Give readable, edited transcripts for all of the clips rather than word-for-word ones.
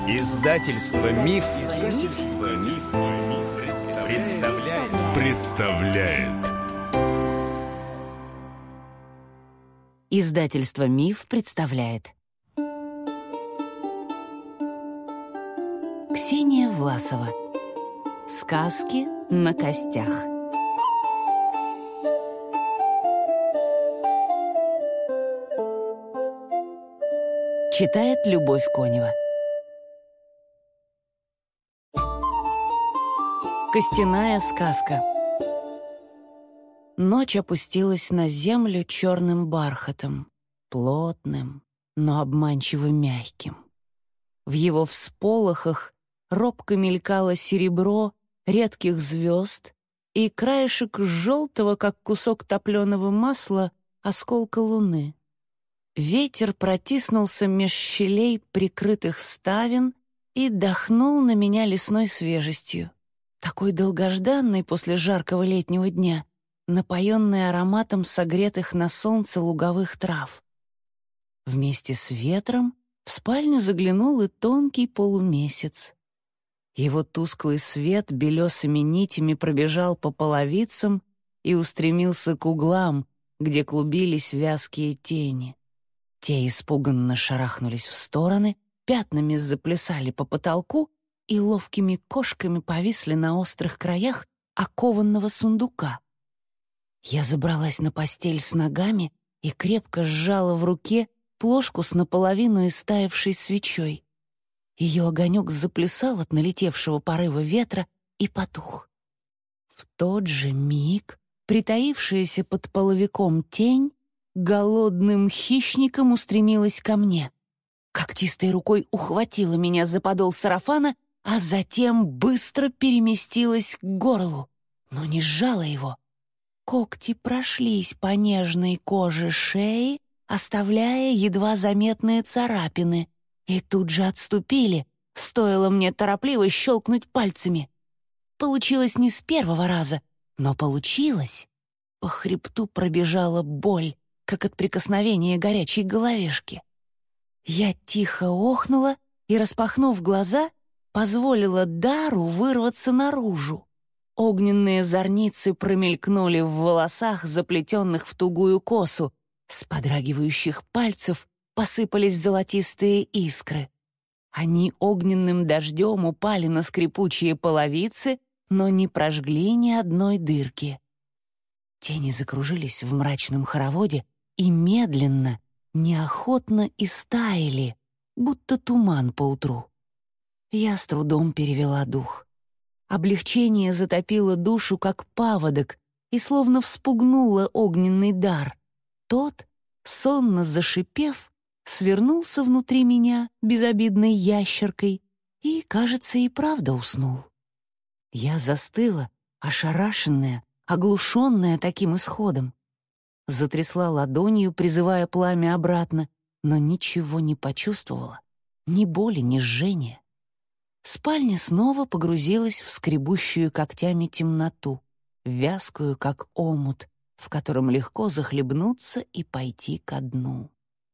Издательство Миф, представляет. Издательство Миф представляет. Ксения Власова. Сказки на костях. Читает Любовь Конева. Костяная сказка. Ночь опустилась на землю черным бархатом, плотным, но обманчиво мягким. В его всполохах робко мелькало серебро редких звезд и краешек желтого, как кусок топленого масла, осколка луны. Ветер протиснулся меж щелей прикрытых ставен и дохнул на меня лесной свежестью, такой долгожданной после жаркого летнего дня, напоенной ароматом согретых на солнце луговых трав. Вместе с ветром в спальню заглянул и тонкий полумесяц. Его тусклый свет белесыми нитями пробежал по половицам и устремился к углам, где клубились вязкие тени. Те испуганно шарахнулись в стороны, пятнами заплясали по потолку и ловкими кошками повисли на острых краях окованного сундука. Я забралась на постель с ногами и крепко сжала в руке плошку с наполовину истаявшей свечой. Ее огонек заплясал от налетевшего порыва ветра и потух. В тот же миг притаившаяся под половиком тень голодным хищником устремилась ко мне. Когтистой рукой ухватила меня за подол сарафана, а затем быстро переместилась к горлу, но не сжала его. Когти прошлись по нежной коже шеи, оставляя едва заметные царапины, и тут же отступили, стоило мне торопливо щелкнуть пальцами. Получилось не с первого раза, но получилось. По хребту пробежала боль, как от прикосновения горячей головешки. Я тихо охнула и, распахнув глаза, позволила дару вырваться наружу. Огненные зорницы промелькнули в волосах, заплетенных в тугую косу. С подрагивающих пальцев посыпались золотистые искры. Они огненным дождем упали на скрипучие половицы, но не прожгли ни одной дырки. Тени закружились в мрачном хороводе и медленно, неохотно истаяли, будто туман поутру. Я с трудом перевела дух. Облегчение затопило душу, как паводок, и словно вспугнуло огненный дар. Тот, сонно зашипев, свернулся внутри меня безобидной ящеркой и, кажется, и правда уснул. Я застыла, ошарашенная, оглушенная таким исходом. Затрясла ладонью, призывая пламя обратно, но ничего не почувствовала, ни боли, ни жжения. Спальня снова погрузилась в скребущую когтями темноту, вязкую, как омут, в котором легко захлебнуться и пойти ко дну.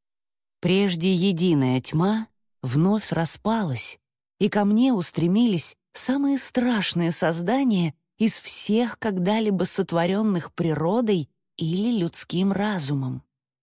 Прежде единая тьма вновь распалась, и ко мне устремились самые страшные создания из всех когда-либо сотворенных природой или людским разумом.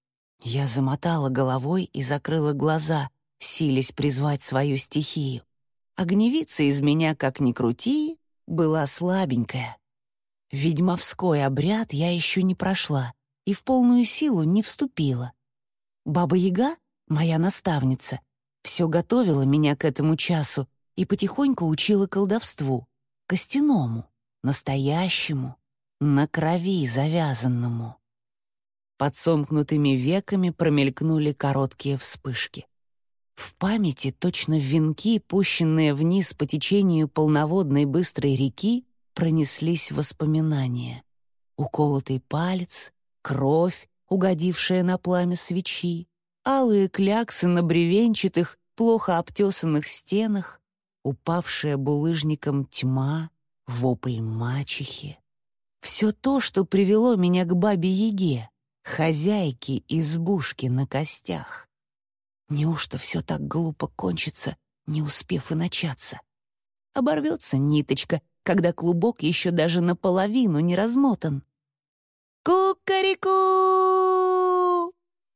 Я замотала головой и закрыла глаза, силясь призвать свою стихию. Огневица из меня, как ни крути, была слабенькая. Ведьмовской обряд я еще не прошла и в полную силу не вступила. Баба-Яга, моя наставница, все готовила меня к этому часу и потихоньку учила колдовству, костяному, настоящему, на крови завязанному. Под сомкнутыми веками промелькнули короткие вспышки. В памяти, точно венки, пущенные вниз по течению полноводной быстрой реки, пронеслись воспоминания. Уколотый палец, кровь, угодившая на пламя свечи, алые кляксы на бревенчатых, плохо обтесанных стенах, упавшая булыжником тьма, вопль мачехи. Все то, что привело меня к бабе-яге, хозяйке избушки на костях. Неужто все так глупо кончится, не успев и начаться. Оборвется ниточка, когда клубок еще даже наполовину не размотан. «Ку-ка-ри-ку!»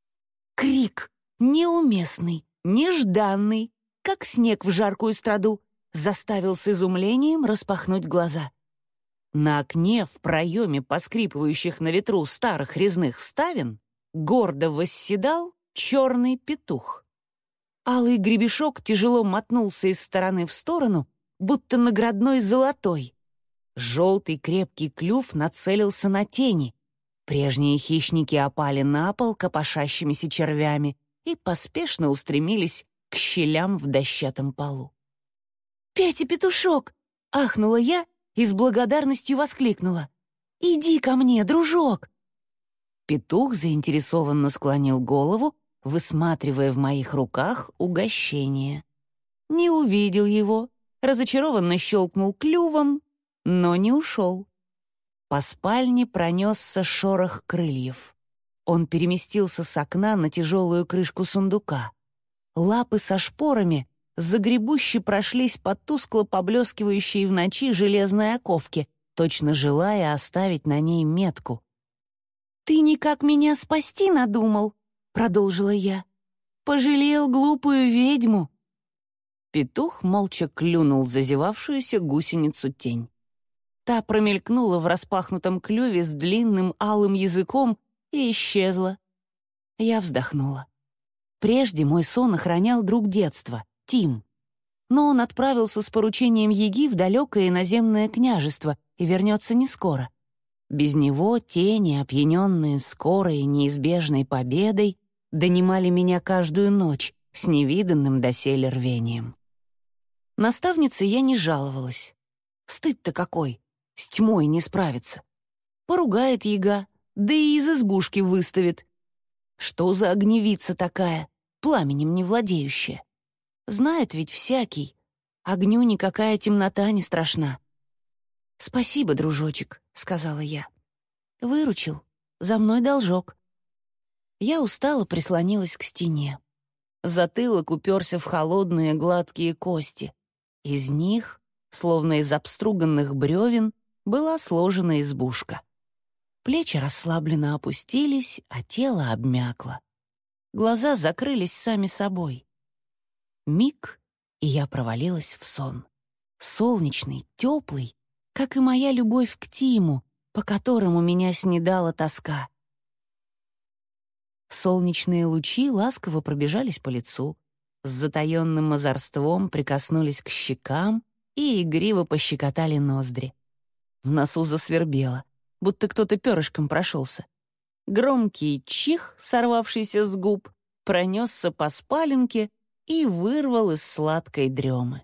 Крик, неуместный, нежданный, как снег в жаркую страду, заставил с изумлением распахнуть глаза. На окне, в проеме поскрипывающих на ветру старых резных ставен, гордо восседал черный петух. Алый гребешок тяжело мотнулся из стороны в сторону, будто наградной золотой. Желтый крепкий клюв нацелился на тени. Прежние хищники опали на пол копошащимися червями и поспешно устремились к щелям в дощатом полу. «Петя-петушок!» — ахнула я и с благодарностью воскликнула. «Иди ко мне, дружок!» Петух заинтересованно склонил голову, высматривая в моих руках угощение. Не увидел его, разочарованно щелкнул клювом, но не ушел. По спальне пронесся шорох крыльев. Он переместился с окна на тяжелую крышку сундука. Лапы со шпорами загребуще прошлись по тускло поблескивающей в ночи железной оковке, точно желая оставить на ней метку. «Ты никак меня спасти надумал?» — продолжила я. «Пожалел глупую ведьму». Петух молча клюнул зазевавшуюся гусеницу тень. Та промелькнула в распахнутом клюве с длинным алым языком и исчезла. Я вздохнула. Прежде мой сон охранял друг детства, Тим. Но он отправился с поручением Яги в далекое иноземное княжество и вернется не скоро. Без него тени, опьяненные скорой и неизбежной победой, донимали меня каждую ночь с невиданным доселе рвением. Наставнице я не жаловалась. Стыд-то какой! С тьмой не справиться. Поругает яга, да и из избушки выставит. Что за огневица такая, пламенем не владеющая? Знает ведь всякий. Огню никакая темнота не страшна. «Спасибо, дружочек», — сказала я. «Выручил. За мной должок». Я устало прислонилась к стене. Затылок уперся в холодные гладкие кости. Из них, словно из обструганных бревен, была сложена избушка. Плечи расслабленно опустились, а тело обмякло. Глаза закрылись сами собой. Миг, и я провалилась в сон. Солнечный, теплый, как и моя любовь к Тиму, по которому меня снедала тоска. Солнечные лучи ласково пробежались по лицу, с затаенным озорством прикоснулись к щекам и игриво пощекотали ноздри. В носу засвербело, будто кто-то перышком прошелся. Громкий чих, сорвавшийся с губ, пронесся по спаленке и вырвал из сладкой дремы.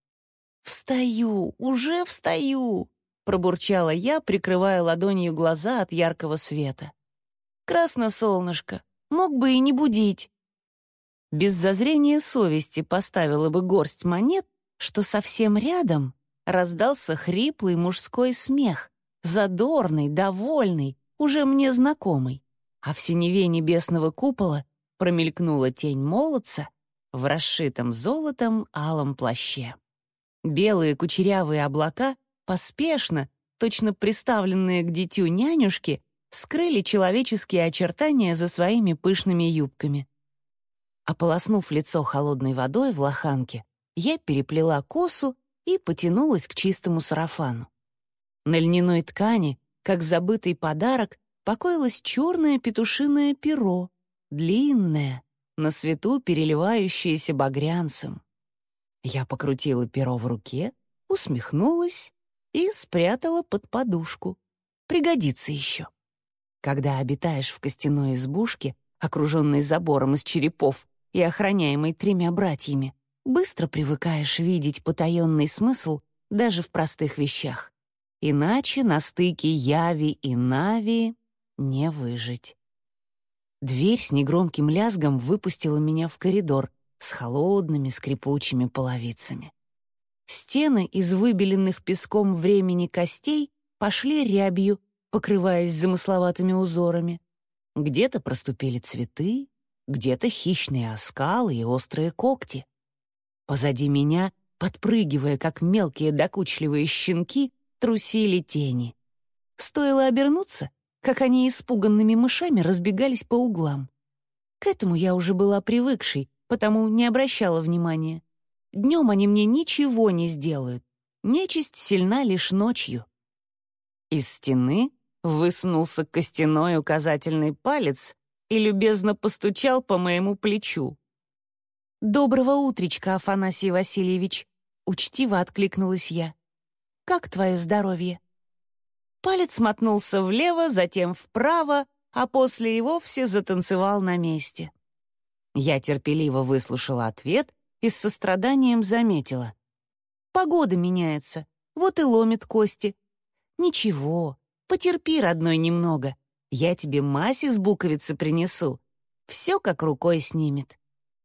«Встаю, уже встаю!» — пробурчала я, прикрывая ладонью глаза от яркого света. «Красно солнышко, мог бы и не будить». Без зазрения совести поставила бы горсть монет, что совсем рядом раздался хриплый мужской смех, задорный, довольный, уже мне знакомый, а в синеве небесного купола промелькнула тень молодца в расшитом золотом алом плаще. Белые кучерявые облака поспешно, точно приставленные к дитю нянюшки, скрыли человеческие очертания за своими пышными юбками. Ополоснув лицо холодной водой в лоханке, я переплела косу и потянулась к чистому сарафану. На льняной ткани, как забытый подарок, покоилось черное петушиное перо, длинное, на свету переливающееся багрянцем. Я покрутила перо в руке, усмехнулась и спрятала под подушку. Пригодится еще. Когда обитаешь в костяной избушке, окруженной забором из черепов и охраняемой 3 братьями, быстро привыкаешь видеть потаенный смысл даже в простых вещах. Иначе на стыке яви и нави не выжить. Дверь с негромким лязгом выпустила меня в коридор с холодными скрипучими половицами. Стены из выбеленных песком времени костей пошли рябью, покрываясь замысловатыми узорами. Где-то проступили цветы, где-то хищные оскалы и острые когти. Позади меня, подпрыгивая, как мелкие докучливые щенки, трусили тени. Стоило обернуться, как они испуганными мышами разбегались по углам. К этому я уже была привыкшей, потому не обращала внимания. Днем они мне ничего не сделают. Нечисть сильна лишь ночью. Из стены высунулся костяной указательный палец и любезно постучал по моему плечу. «Доброго утречка, Афанасий Васильевич!» — учтиво откликнулась я. «Как твое здоровье?» Палец мотнулся влево, затем вправо, а после и вовсе затанцевал на месте. Я терпеливо выслушала ответ и с состраданием заметила. «Погода меняется, вот и ломит кости. Ничего, потерпи, родной, немного. Я тебе мазь из буковицы принесу. Все как рукой снимет».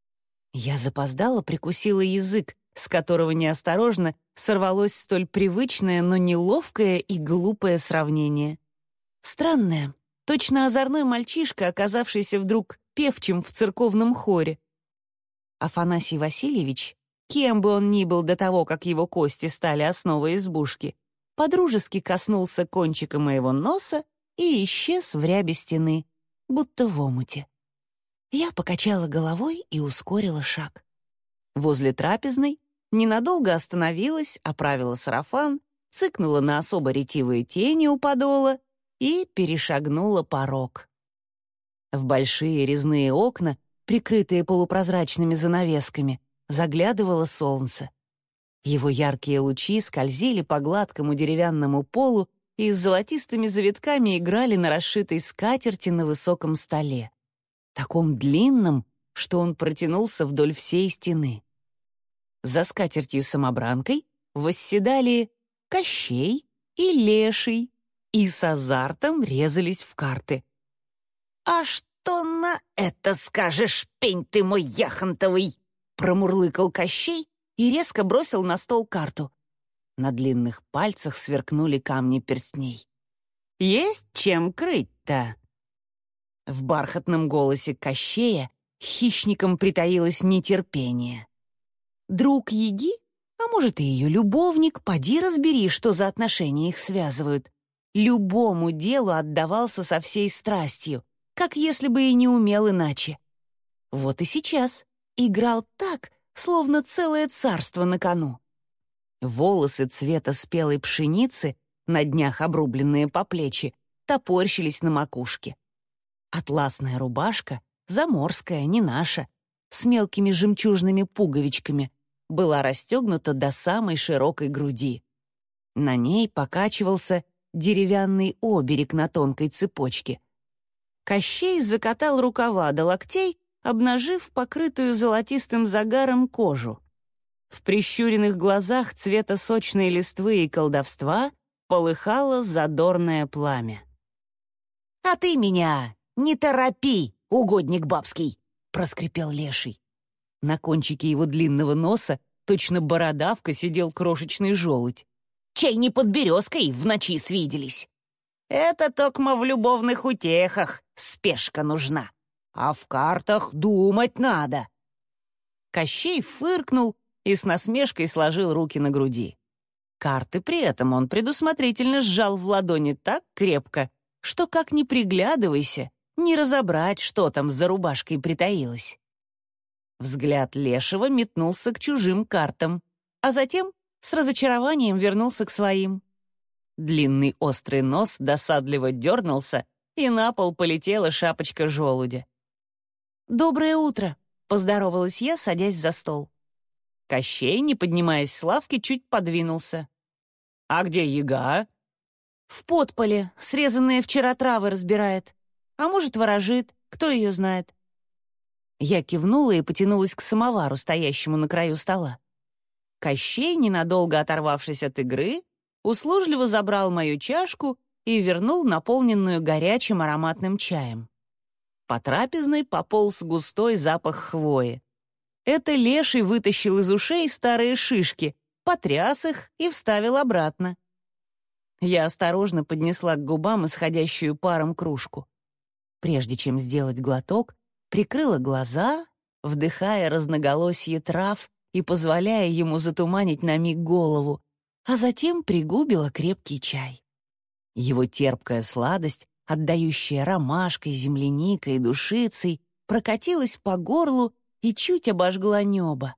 Я запоздала, прикусила язык, с которого неосторожно сорвалось столь привычное, но неловкое и глупое сравнение. Странное, точно озорной мальчишка, оказавшийся вдруг певчим в церковном хоре. Афанасий Васильевич, кем бы он ни был до того, как его кости стали основой избушки, подружески коснулся кончика моего носа и исчез в рябе стены, будто в омуте. Я покачала головой и ускорила шаг. Возле трапезной ненадолго остановилась, оправила сарафан, цыкнула на особо ретивые тени у подола и перешагнула порог. В большие резные окна, прикрытые полупрозрачными занавесками, заглядывало солнце. Его яркие лучи скользили по гладкому деревянному полу и с золотистыми завитками играли на расшитой скатерти на высоком столе, таком длинном, что он протянулся вдоль всей стены. За скатертью-самобранкой восседали Кощей и Леший и с азартом резались в карты. «А что на это скажешь, пень ты мой яхонтовый?» промурлыкал Кощей и резко бросил на стол карту. На длинных пальцах сверкнули камни перстней. «Есть чем крыть-то?» В бархатном голосе Кощея хищником притаилось нетерпение. Друг Яги, а может и ее любовник, поди разбери, что за отношения их связывают, любому делу отдавался со всей страстью, как если бы и не умел иначе. Вот и сейчас играл так, словно целое царство на кону. Волосы цвета спелой пшеницы, на днях обрубленные по плечи, топорщились на макушке. Атласная рубашка, заморская, не наша, с мелкими жемчужными пуговичками, была расстегнута до самой широкой груди. На ней покачивался деревянный оберег на тонкой цепочке. Кощей закатал рукава до локтей, обнажив покрытую золотистым загаром кожу. В прищуренных глазах цвета сочной листвы и колдовства полыхало задорное пламя. «А ты меня не торопи, угодник бабский!» — проскрипел Леший. На кончике его длинного носа точно бородавка сидел крошечный желудь. «Чей не под березкой в ночи свиделись? Это токмо в любовных утехах спешка нужна, а в картах думать надо!» Кощей фыркнул и с насмешкой сложил руки на груди. Карты при этом он предусмотрительно сжал в ладони так крепко, что, как ни приглядывайся, не разобрать, что там за рубашкой притаилось. Взгляд Лешего метнулся к чужим картам, а затем с разочарованием вернулся к своим. Длинный острый нос досадливо дернулся, и на пол полетела шапочка желудя. «Доброе утро!» — поздоровалась я, садясь за стол. Кощей, не поднимаясь с лавки, чуть подвинулся. «А где Яга?» «В подполе, срезанные вчера травы разбирает. А может, ворожит, кто ее знает». Я кивнула и потянулась к самовару, стоящему на краю стола. Кощей, ненадолго оторвавшись от игры, услужливо забрал мою чашку и вернул наполненную горячим ароматным чаем. По трапезной пополз густой запах хвои. Это Леший вытащил из ушей старые шишки, потряс их и вставил обратно. Я осторожно поднесла к губам исходящую паром кружку. Прежде чем сделать глоток, прикрыла глаза, вдыхая разноголосье трав и позволяя ему затуманить на миг голову, а затем пригубила крепкий чай. Его терпкая сладость, отдающая ромашкой, земляникой и душицей, прокатилась по горлу и чуть обожгла небо.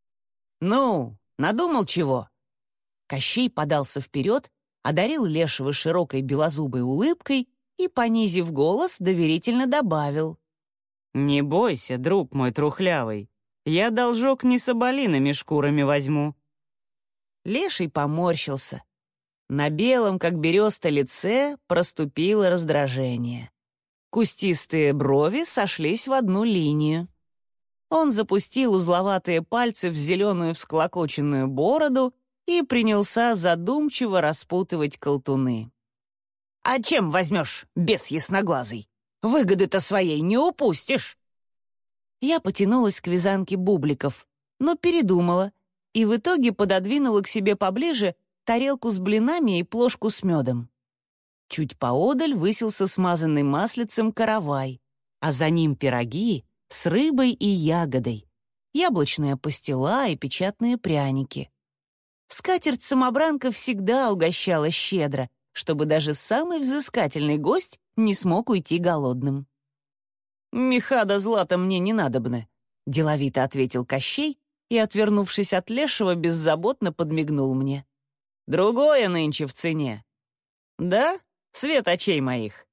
«Ну, надумал чего?» Кощей подался вперед, одарил Лешего широкой белозубой улыбкой и, понизив голос, доверительно добавил: «Не бойся, друг мой трухлявый, я должок не соболиными шкурами возьму». Леший поморщился. На белом, как береста, лице проступило раздражение. Кустистые брови сошлись в одну линию. Он запустил узловатые пальцы в зеленую всклокоченную бороду и принялся задумчиво распутывать колтуны. «А чем возьмешь, бес ясноглазый? Выгоды-то своей не упустишь!» Я потянулась к вязанке бубликов, но передумала и в итоге пододвинула к себе поближе тарелку с блинами и плошку с медом. Чуть поодаль высился смазанный маслицем каравай, а за ним пироги с рыбой и ягодой, яблочная пастила и печатные пряники. Скатерть-самобранка всегда угощала щедро, чтобы даже самый взыскательный гость не смог уйти голодным. «Меха да злата мне не надобны», — деловито ответил Кощей и, отвернувшись от Лешего, беззаботно подмигнул мне. «Другое нынче в цене». «Да? Свет очей моих».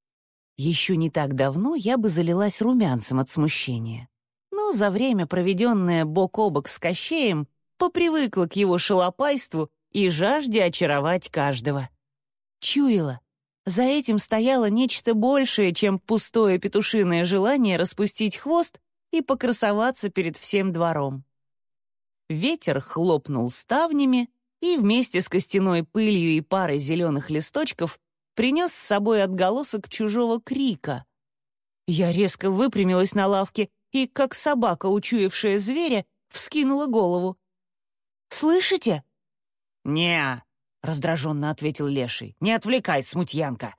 Еще не так давно я бы залилась румянцем от смущения. Но за время, проведенное бок о бок с Кощеем, попривыкла к его шалопайству и жажде очаровать каждого. Чуяла, за этим стояло нечто большее, чем пустое петушиное желание распустить хвост и покрасоваться перед всем двором. Ветер хлопнул ставнями и вместе с костяной пылью и парой зеленых листочков принес с собой отголосок чужого крика. Я резко выпрямилась на лавке и, как собака, учуявшая зверя, вскинула голову. «Слышите?» «Не-а», раздраженно ответил Леший. «Не отвлекай, смутьянка!»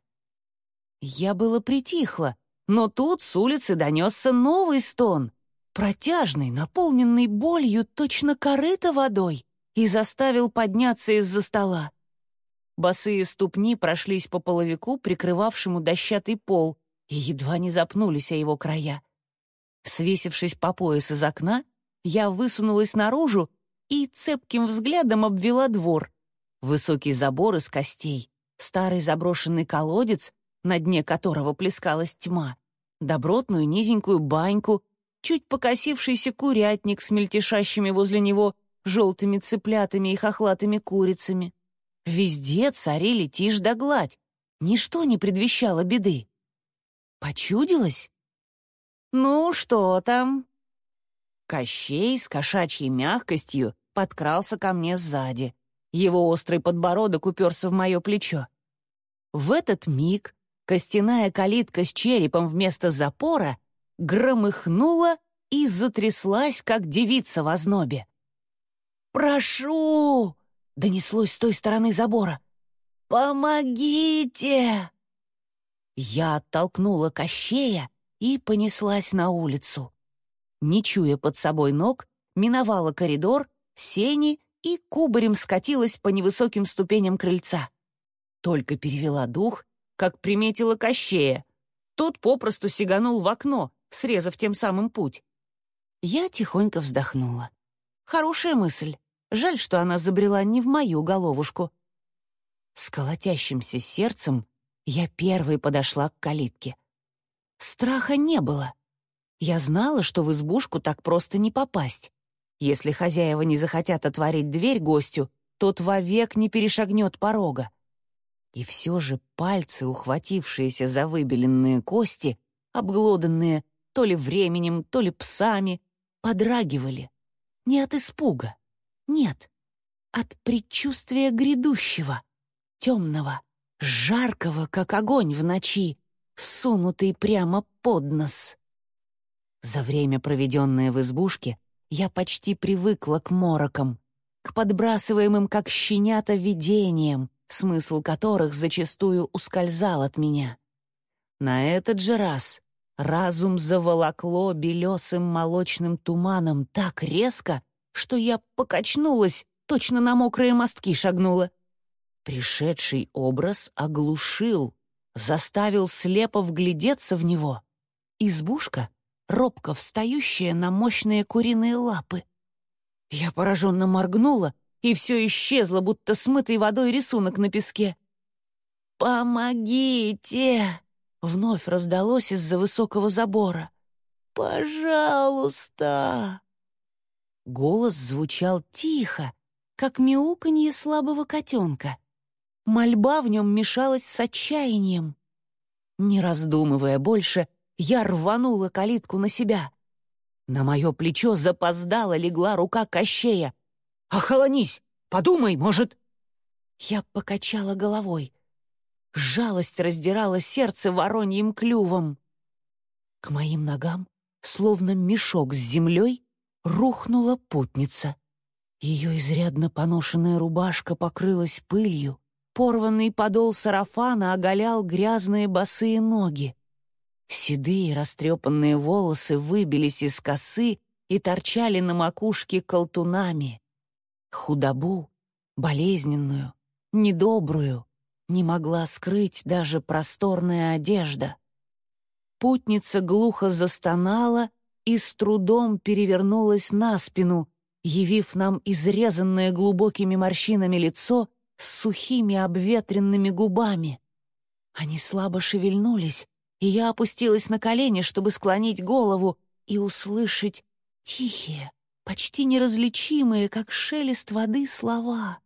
Я было притихла, но тут с улицы донесся новый стон, протяжный, наполненный болью, точно корыто водой, и заставил подняться из-за стола. Босые ступни прошлись по половику, прикрывавшему дощатый пол, и едва не запнулись о его края. Свесившись по пояс из окна, я высунулась наружу и цепким взглядом обвела двор. Высокий забор из костей, старый заброшенный колодец, на дне которого плескалась тьма, добротную низенькую баньку, чуть покосившийся курятник с мельтешащими возле него желтыми цыплятами и хохлатыми курицами. Везде царили тишь да гладь, ничто не предвещало беды. Почудилось? «Ну, что там?» Кощей с кошачьей мягкостью подкрался ко мне сзади. Его острый подбородок уперся в мое плечо. В этот миг костяная калитка с черепом вместо запора громыхнула и затряслась, как девица в ознобе. «Прошу!» — донеслось с той стороны забора. «Помогите!» Я оттолкнула Кощея и понеслась на улицу. Не чуя под собой ног, миновала коридор, сени и кубарем скатилась по невысоким ступеням крыльца. Только перевела дух, как приметила Кощея. Тот попросту сиганул в окно, срезав тем самым путь. Я тихонько вздохнула. Хорошая мысль. Жаль, что она забрела не в мою головушку. С колотящимся сердцем я первой подошла к калитке. Страха не было. Я знала, что в избушку так просто не попасть. Если хозяева не захотят отворить дверь гостю, тот вовек не перешагнет порога. И все же пальцы, ухватившиеся за выбеленные кости, обглоданные то ли временем, то ли псами, подрагивали. Не от испуга. Нет. От предчувствия грядущего, темного, жаркого, как огонь в ночи, сунутый прямо под нос. За время, проведенное в избушке, я почти привыкла к морокам, к подбрасываемым, как щенята, видениям, смысл которых зачастую ускользал от меня. На этот же раз разум заволокло белесым молочным туманом так резко, что я покачнулась, точно на мокрые мостки шагнула. Пришедший образ оглушил, заставил слепо вглядеться в него. Избушка, робко встающая на мощные куриные лапы. Я пораженно моргнула, и все исчезло, будто смытый водой рисунок на песке. «Помогите!» — вновь раздалось из-за высокого забора. «Пожалуйста!» Голос звучал тихо, как мяуканье слабого котенка. Мольба в нем мешалась с отчаянием. Не раздумывая больше, я рванула калитку на себя. На мое плечо запоздало легла рука Кощея. «Охолонись! Подумай, может...» Я покачала головой. Жалость раздирала сердце вороньим клювом. К моим ногам, словно мешок с землей, рухнула путница. Ее изрядно поношенная рубашка покрылась пылью, порванный подол сарафана оголял грязные босые ноги. Седые растрепанные волосы выбились из косы и торчали на макушке колтунами. Худобу, болезненную, недобрую, не могла скрыть даже просторная одежда. Путница глухо застонала и с трудом перевернулась на спину, явив нам изрезанное глубокими морщинами лицо с сухими обветренными губами. Они слабо шевельнулись, и я опустилась на колени, чтобы склонить голову и услышать тихие, почти неразличимые, как шелест воды, слова.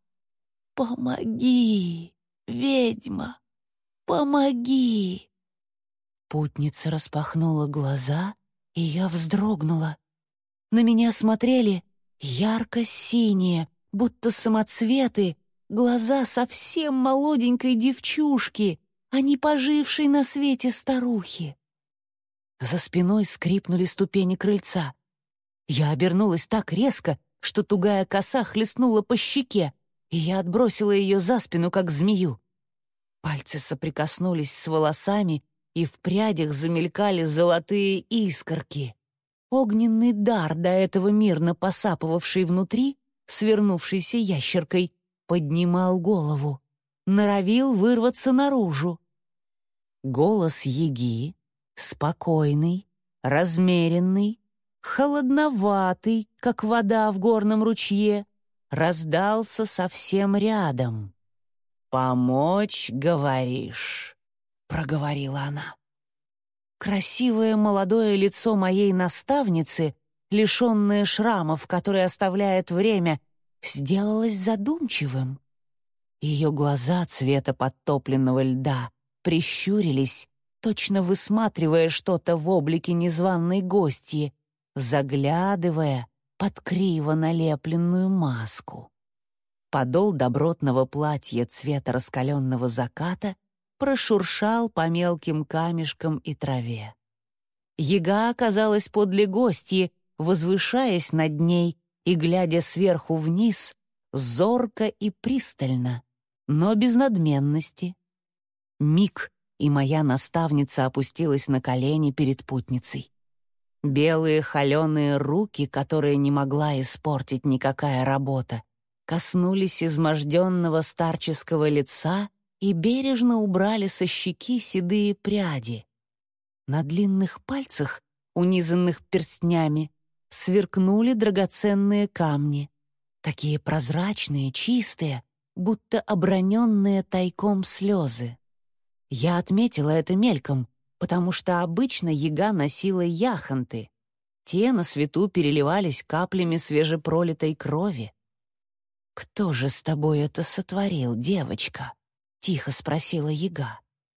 «Помоги, ведьма, помоги!» Путница распахнула глаза, и я вздрогнула. На меня смотрели ярко-синие, будто самоцветы, глаза совсем молоденькой девчушки, а не пожившей на свете старухи. За спиной скрипнули ступени крыльца. Я обернулась так резко, что тугая коса хлестнула по щеке, и я отбросила ее за спину, как змею. Пальцы соприкоснулись с волосами, и в прядях замелькали золотые искорки. Огненный дар, до этого мирно посапывавший внутри, свернувшийся ящеркой, поднимал голову, норовил вырваться наружу. Голос Яги, спокойный, размеренный, холодноватый, как вода в горном ручье, раздался совсем рядом. «Помочь, говоришь?» — проговорила она. Красивое молодое лицо моей наставницы, лишенное шрамов, которые оставляет время, сделалось задумчивым. Ее глаза цвета подтопленного льда прищурились, точно высматривая что-то в облике незваной гостьи, заглядывая под криво налепленную маску. Подол добротного платья цвета раскаленного заката прошуршал по мелким камешкам и траве. Яга оказалась подле гостьи, возвышаясь над ней и глядя сверху вниз, зорко и пристально, но без надменности. Миг, и моя наставница опустилась на колени перед путницей. Белые холеные руки, которые не могла испортить никакая работа, коснулись изможденного старческого лица и бережно убрали со щеки седые пряди. На длинных пальцах, унизанных перстнями, сверкнули драгоценные камни, такие прозрачные, чистые, будто оброненные тайком слезы. Я отметила это мельком, потому что обычно Яга носила яхонты. Те на свету переливались каплями свежепролитой крови. «Кто же с тобой это сотворил, девочка?» — тихо спросила Яга.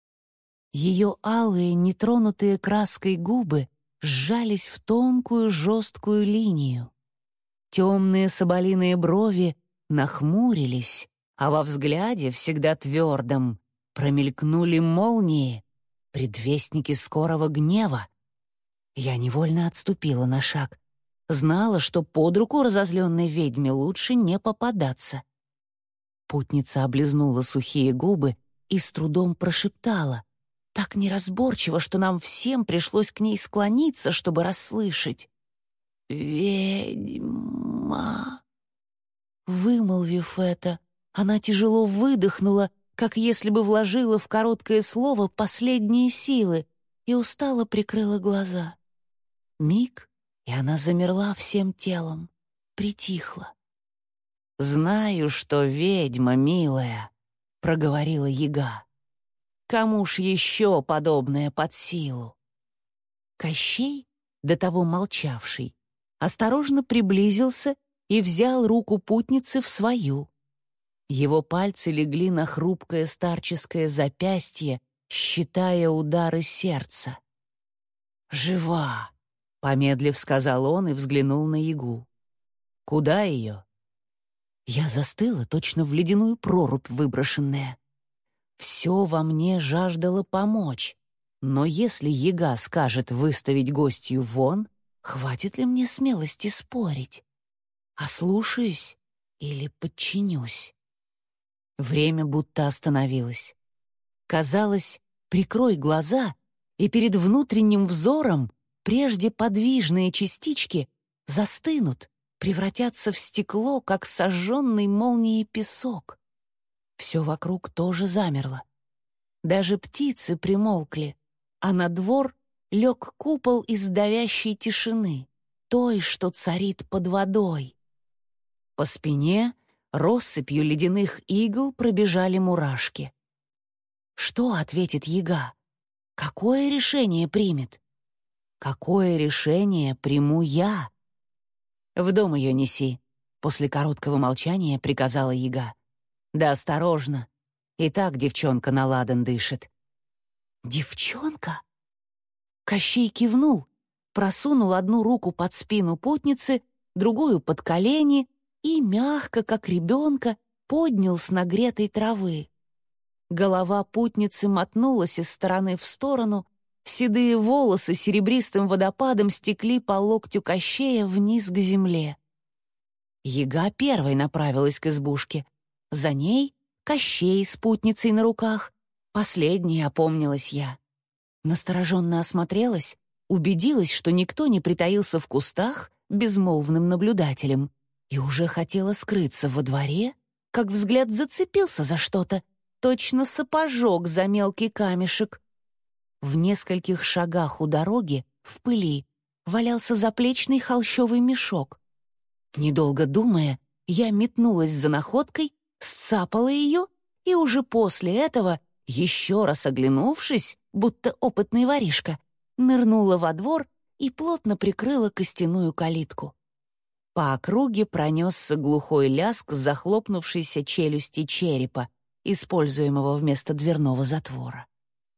Ее алые, нетронутые краской губы сжались в тонкую жесткую линию. Темные соболиные брови нахмурились, а во взгляде, всегда твердом, промелькнули молнии, предвестники скорого гнева. Я невольно отступила на шаг. Знала, что под руку разозленной ведьме лучше не попадаться. Путница облизнула сухие губы и с трудом прошептала, так неразборчиво, что нам всем пришлось к ней склониться, чтобы расслышать. «Ведьма!» Вымолвив это, она тяжело выдохнула, как если бы вложила в короткое слово последние силы, и устало прикрыла глаза. Миг, и она замерла всем телом, притихла. «Знаю, что ведьма, милая», — проговорила яга. «Кому ж еще подобное под силу?» Кощей, до того молчавший, осторожно приблизился и взял руку путницы в свою. Его пальцы легли на хрупкое старческое запястье, считая удары сердца. «Жива!» — помедлив сказал он и взглянул на ягу. «Куда ее?» Я застыла, точно в ледяную прорубь выброшенная. Все во мне жаждало помочь, но если яга скажет выставить гостью вон, хватит ли мне смелости спорить? Ослушаюсь или подчинюсь? Время будто остановилось. Казалось, прикрой глаза, и перед внутренним взором прежде подвижные частички застынут, превратятся в стекло, как сожженный молнией песок. Все вокруг тоже замерло. Даже птицы примолкли, а на двор лег купол из давящей тишины, той, что царит под водой. По спине россыпью ледяных игл пробежали мурашки. Что ответит яга? Какое решение примет? Какое решение приму я? «В дом ее неси», — после короткого молчания приказала яга. «Да осторожно, и так девчонка на ладан дышит». «Девчонка?» Кощей кивнул, просунул одну руку под спину путницы, другую под колени и мягко, как ребенка, поднял с нагретой травы. Голова путницы мотнулась из стороны в сторону, седые волосы серебристым водопадом стекли по локтю Кощея вниз к земле. Яга первой направилась к избушке. За ней Кощей с путницей на руках. Последней опомнилась я. Настороженно осмотрелась, убедилась, что никто не притаился в кустах безмолвным наблюдателем, и уже хотела скрыться во дворе, как взгляд зацепился за что-то, точно сапожок за мелкий камешек. В нескольких шагах у дороги, в пыли, валялся заплечный холщовый мешок. Недолго думая, я метнулась за находкой, сцапала ее и уже после этого, еще раз оглянувшись, будто опытный воришка, нырнула во двор и плотно прикрыла костяную калитку. По округе пронесся глухой лязг захлопнувшейся челюсти черепа, используемого вместо дверного затвора.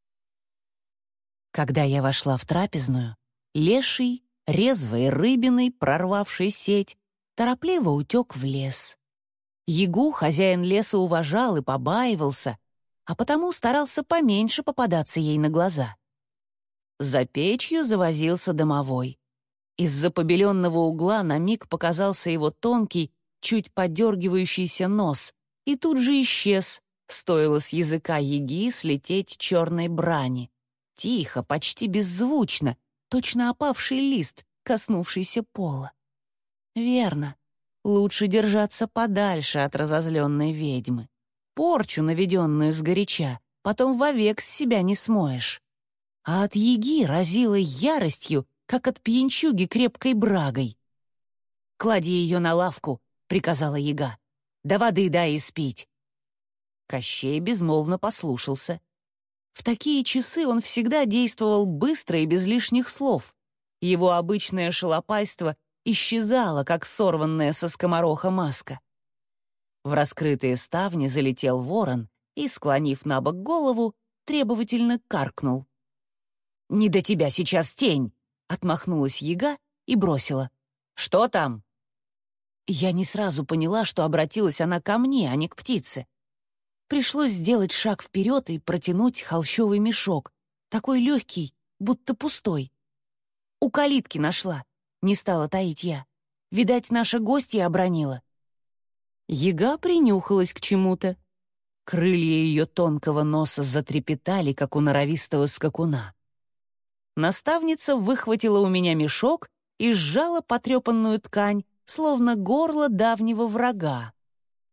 Когда я вошла в трапезную, леший, резвой рыбиной, прорвавший сеть, торопливо утек в лес. Ягу хозяин леса уважал и побаивался, а потому старался поменьше попадаться ей на глаза. За печью завозился домовой. Из-за побеленного угла на миг показался его тонкий, чуть подергивающийся нос, и тут же исчез, стоило с языка яги слететь черной брани. Тихо, почти беззвучно, точно опавший лист, коснувшийся пола. Верно, лучше держаться подальше от разозленной ведьмы. Порчу, наведенную сгоряча, потом вовек с себя не смоешь. А от яги разило яростью, как от пьянчуги крепкой брагой. «Клади ее на лавку», — приказала яга. «Да воды дай испить». Кощей безмолвно послушался. В такие часы он всегда действовал быстро и без лишних слов. Его обычное шалопайство исчезало, как сорванная со скомороха маска. В раскрытые ставни залетел ворон и, склонив на бок голову, требовательно каркнул. «Не до тебя сейчас, тень!» — отмахнулась яга и бросила. «Что там?» Я не сразу поняла, что обратилась она ко мне, а не к птице. Пришлось сделать шаг вперед и протянуть холщовый мешок, такой легкий, будто пустой. «У калитки нашла», — не стала таить я. «Видать, наша гостья обронила». Яга принюхалась к чему-то. Крылья ее тонкого носа затрепетали, как у норовистого скакуна. Наставница выхватила у меня мешок и сжала потрепанную ткань, словно горло давнего врага.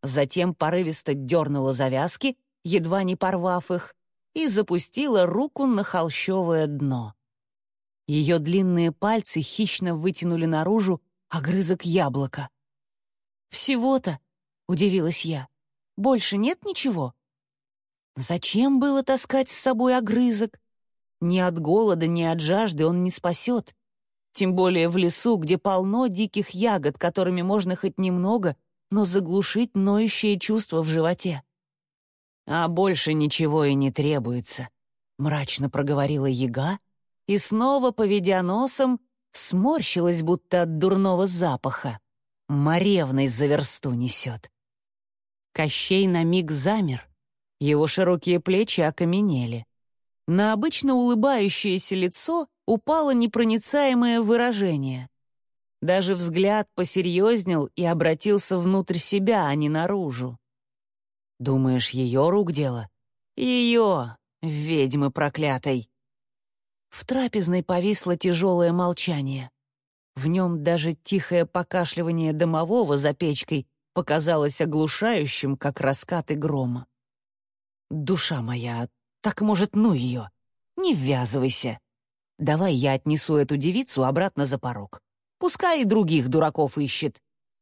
Затем порывисто дернула завязки, едва не порвав их, и запустила руку на холщовое дно. Ее длинные пальцы хищно вытянули наружу огрызок яблока. «Всего-то?» — удивилась я. «Больше нет ничего?» Зачем было таскать с собой огрызок? Ни от голода, ни от жажды он не спасет. Тем более в лесу, где полно диких ягод, которыми можно хоть немного, но заглушить ноющее чувство в животе. «А больше ничего и не требуется», — мрачно проговорила яга, и снова, поведя носом, сморщилась, будто от дурного запаха. Моревной за версту несет. Кощей на миг замер, его широкие плечи окаменели. На обычно улыбающееся лицо упало непроницаемое выражение. Даже взгляд посерьезнел и обратился внутрь себя, а не наружу. «Думаешь, ее рук дело?» «Ее, ведьмы проклятой!» В трапезной повисло тяжелое молчание. В нем даже тихое покашливание домового за печкой показалось оглушающим, как раскаты грома. «Душа моя, так, может, ну ее? Не ввязывайся. Давай я отнесу эту девицу обратно за порог. Пускай и других дураков ищет».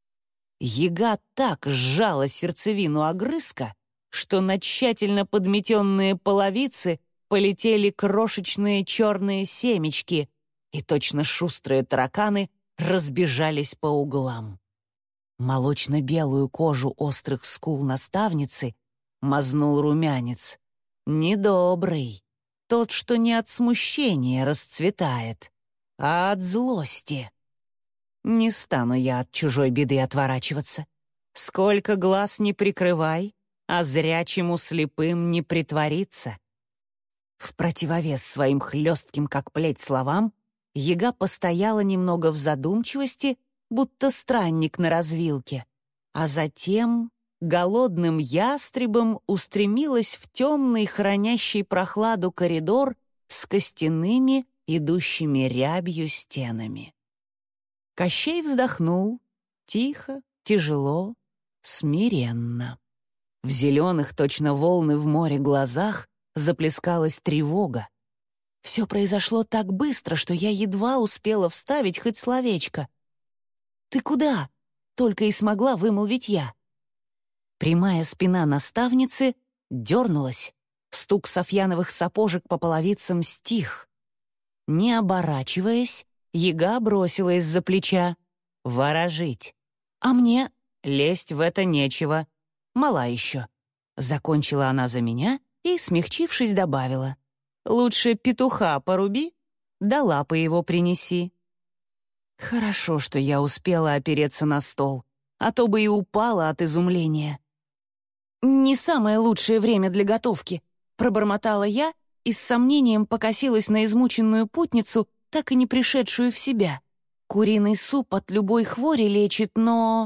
Яга так сжала сердцевину огрызка, что на тщательно подметенные половицы полетели крошечные черные семечки, и точно шустрые тараканы разбежались по углам. Молочно-белую кожу острых скул наставницы мазнул румянец. Недобрый. Тот, что не от смущения расцветает, а от злости. Не стану я от чужой беды отворачиваться. Сколько глаз не прикрывай, а зрячему слепым не притвориться. В противовес своим хлестким, как плеть, словам, яга постояла немного в задумчивости, будто странник на развилке, а затем голодным ястребом устремилась в темный, хранящий прохладу коридор с костяными, идущими рябью стенами. Кощей вздохнул, тихо, тяжело, смиренно. В зеленых, точно волны в море, глазах заплескалась тревога. Все произошло так быстро, что я едва успела вставить хоть словечко. «Ты куда?» — только и смогла вымолвить я. Прямая спина наставницы дернулась, стук софьяновых сапожек по половицам стих. Не оборачиваясь, яга бросила из-за плеча: «Ворожить! А мне лезть в это нечего, мала еще». Закончила она за меня и, смягчившись, добавила: «Лучше петуха поруби, да лапы его принеси». Хорошо, что я успела опереться на стол, а то бы и упала от изумления. «Не самое лучшее время для готовки», — пробормотала я и с сомнением покосилась на измученную путницу, так и не пришедшую в себя. Куриный суп от любой хвори лечит, но...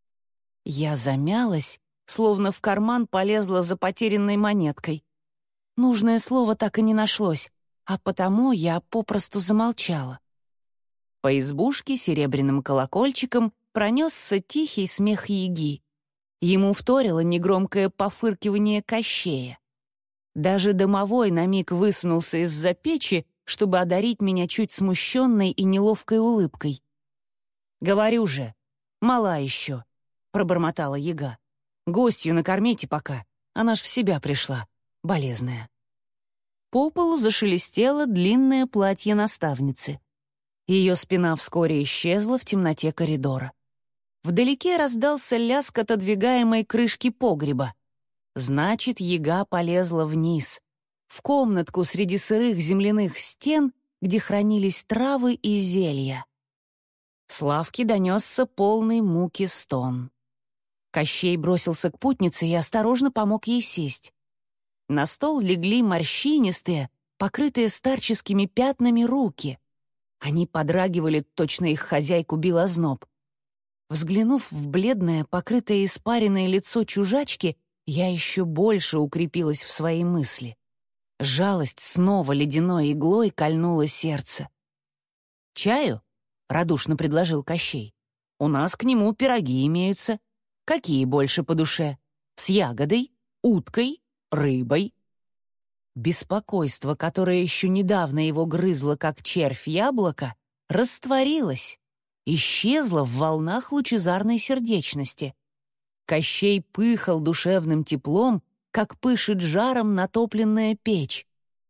Я замялась, словно в карман полезла за потерянной монеткой. Нужное слово так и не нашлось, а потому я попросту замолчала. По избушке серебряным колокольчиком пронесся тихий смех яги. Ему вторило негромкое пофыркивание Кощея. Даже домовой на миг высунулся из-за печи, чтобы одарить меня чуть смущенной и неловкой улыбкой. «Говорю же, мала еще», — пробормотала яга. «Гостью накормите пока, она ж в себя пришла, болезная». По полу зашелестело длинное платье наставницы. Ее спина вскоре исчезла в темноте коридора. Вдалеке раздался лязг отодвигаемой крышки погреба. Значит, яга полезла вниз, в комнатку среди сырых земляных стен, где хранились травы и зелья. С лавки донесся полный муки стон. Кощей бросился к путнице и осторожно помог ей сесть. На стол легли морщинистые, покрытые старческими пятнами руки. Они подрагивали, точно их хозяйку бил озноб. Взглянув в бледное, покрытое испаренное лицо чужачки, я еще больше укрепилась в своей мысли. Жалость снова ледяной иглой кольнула сердце. «Чаю?» — радушно предложил Кощей. «У нас к нему пироги имеются. Какие больше по душе? С ягодой, уткой, рыбой?» Беспокойство, которое еще недавно его грызло, как червь яблоко, растворилось, исчезло в волнах лучезарной сердечности. Кощей пыхал душевным теплом, как пышет жаром натопленная печь.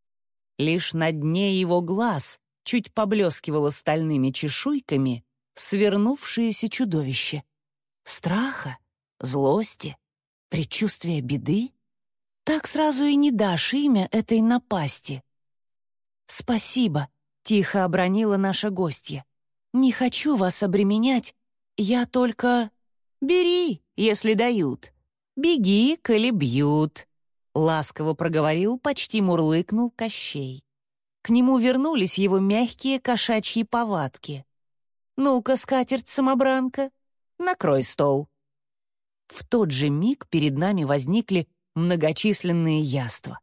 Лишь на дне его глаз чуть поблескивало стальными чешуйками свернувшееся чудовище. Страха, злости, предчувствия беды? Так сразу и не дашь имя этой напасти. «Спасибо», — тихо обронила наша гостья. «Не хочу вас обременять, я только...» «Бери, если дают. Беги, коли бьют», — ласково проговорил, почти мурлыкнул Кощей. К нему вернулись его мягкие кошачьи повадки. «Ну-ка, скатерть-самобранка, накрой стол». В тот же миг перед нами возникли многочисленные яства.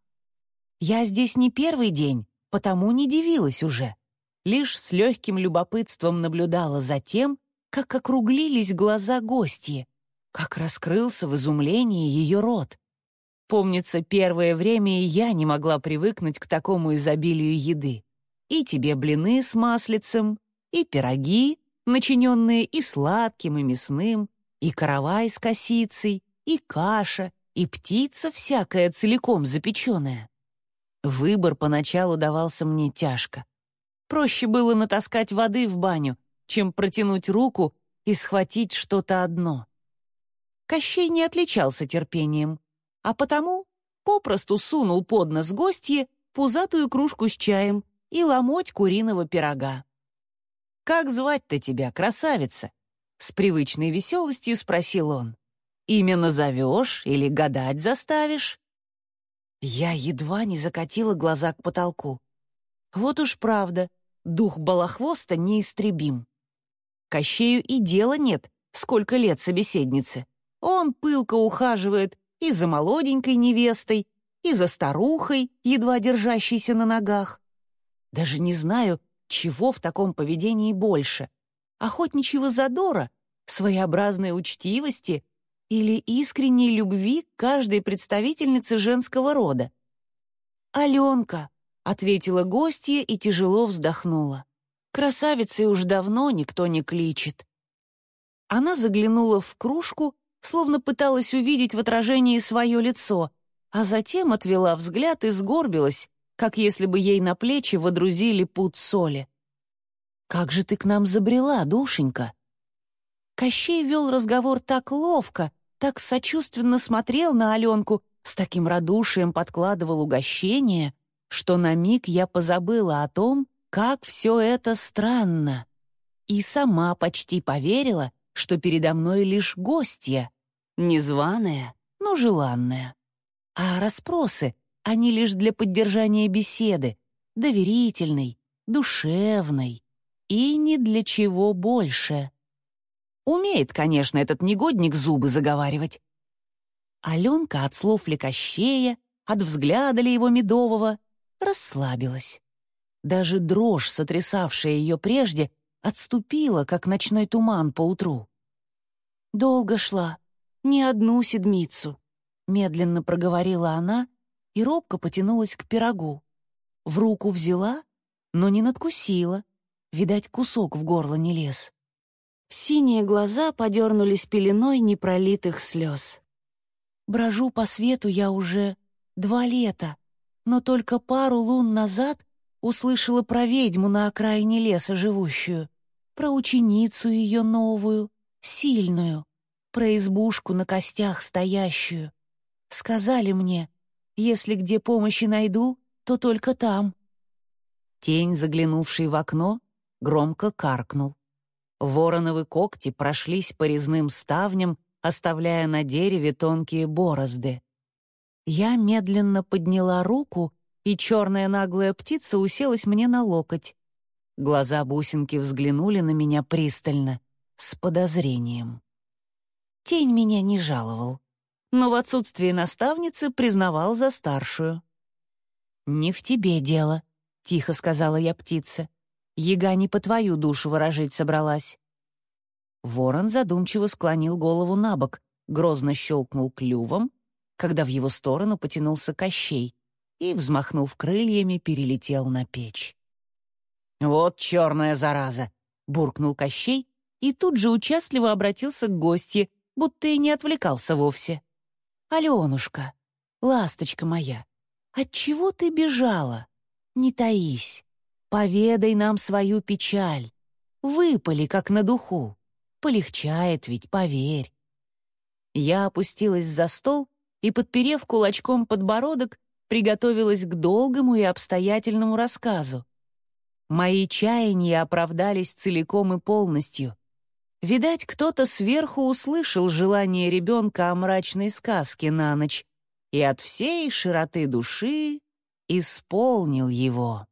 Я здесь не первый день, потому не дивилась уже. Лишь с легким любопытством наблюдала за тем, как округлились глаза гостьи, как раскрылся в изумлении ее рот. Помнится, первое время и я не могла привыкнуть к такому изобилию еды. И тебе блины с маслицем, и пироги, начиненные и сладким, и мясным, и каравай с косицей, и каша, и птица всякая целиком запеченная. Выбор поначалу давался мне тяжко. Проще было натаскать воды в баню, чем протянуть руку и схватить что-то одно. Кощей не отличался терпением, а потому попросту сунул под нос гостье пузатую кружку с чаем и ломоть куриного пирога. «Как звать-то тебя, красавица?» — с привычной веселостью спросил он. «Имя назовешь или гадать заставишь?» Я едва не закатила глаза к потолку. Вот уж правда, дух балахвоста неистребим. Кощею и дела нет, сколько лет собеседнице. Он пылко ухаживает и за молоденькой невестой, и за старухой, едва держащейся на ногах. Даже не знаю, чего в таком поведении больше — охотничьего задора, своеобразной учтивости или искренней любви к каждой представительнице женского рода. «Аленка», — ответила гостья и тяжело вздохнула. «Красавицей уж давно никто не кличет». Она заглянула в кружку, словно пыталась увидеть в отражении свое лицо, а затем отвела взгляд и сгорбилась, как если бы ей на плечи водрузили пуд соли. «Как же ты к нам забрела, душенька?» Кощей вел разговор так ловко, так сочувственно смотрел на Аленку, с таким радушием подкладывал угощение, что на миг я позабыла о том, как все это странно. И сама почти поверила, что передо мной лишь гостья, незваная, но желанная. А расспросы, они лишь для поддержания беседы, доверительной, душевной и ни для чего больше. Умеет, конечно, этот негодник зубы заговаривать. Аленка от слов ли Кощея, от взгляда ли его медового, расслабилась. Даже дрожь, сотрясавшая ее прежде, отступила, как ночной туман поутру. «Долго шла, не одну седмицу», — медленно проговорила она и робко потянулась к пирогу. В руку взяла, но не надкусила, видать, кусок в горло не лез. Синие глаза подернулись пеленой непролитых слез. «Брожу по свету я уже 2 лета, но только пару лун назад услышала про ведьму на окраине леса живущую, про ученицу ее новую, сильную, про избушку на костях стоящую. Сказали мне, если где помощи найду, то только там». Тень, заглянувший в окно, громко каркнул. Вороновы когти прошлись по резным ставням, оставляя на дереве тонкие борозды. Я медленно подняла руку, и черная наглая птица уселась мне на локоть. Глаза бусинки взглянули на меня пристально, с подозрением. Тень меня не жаловал, но в отсутствие наставницы признавал за старшую. «Не в тебе дело», — тихо сказала я птице. «Яга не по твою душу ворожить собралась». Ворон задумчиво склонил голову набок, грозно щелкнул клювом, когда в его сторону потянулся Кощей и, взмахнув крыльями, перелетел на печь. «Вот черная зараза!» — буркнул Кощей и тут же участливо обратился к гостье, будто и не отвлекался вовсе. «Аленушка, ласточка моя, отчего ты бежала? Не таись, поведай нам свою печаль. Выпали, как на духу. Полегчает ведь, поверь». Я опустилась за стол и, подперев кулачком подбородок, приготовилась к долгому и обстоятельному рассказу. Мои чаяния оправдались целиком и полностью. Видать, кто-то сверху услышал желание ребенка о мрачной сказке на ночь и от всей широты души исполнил его.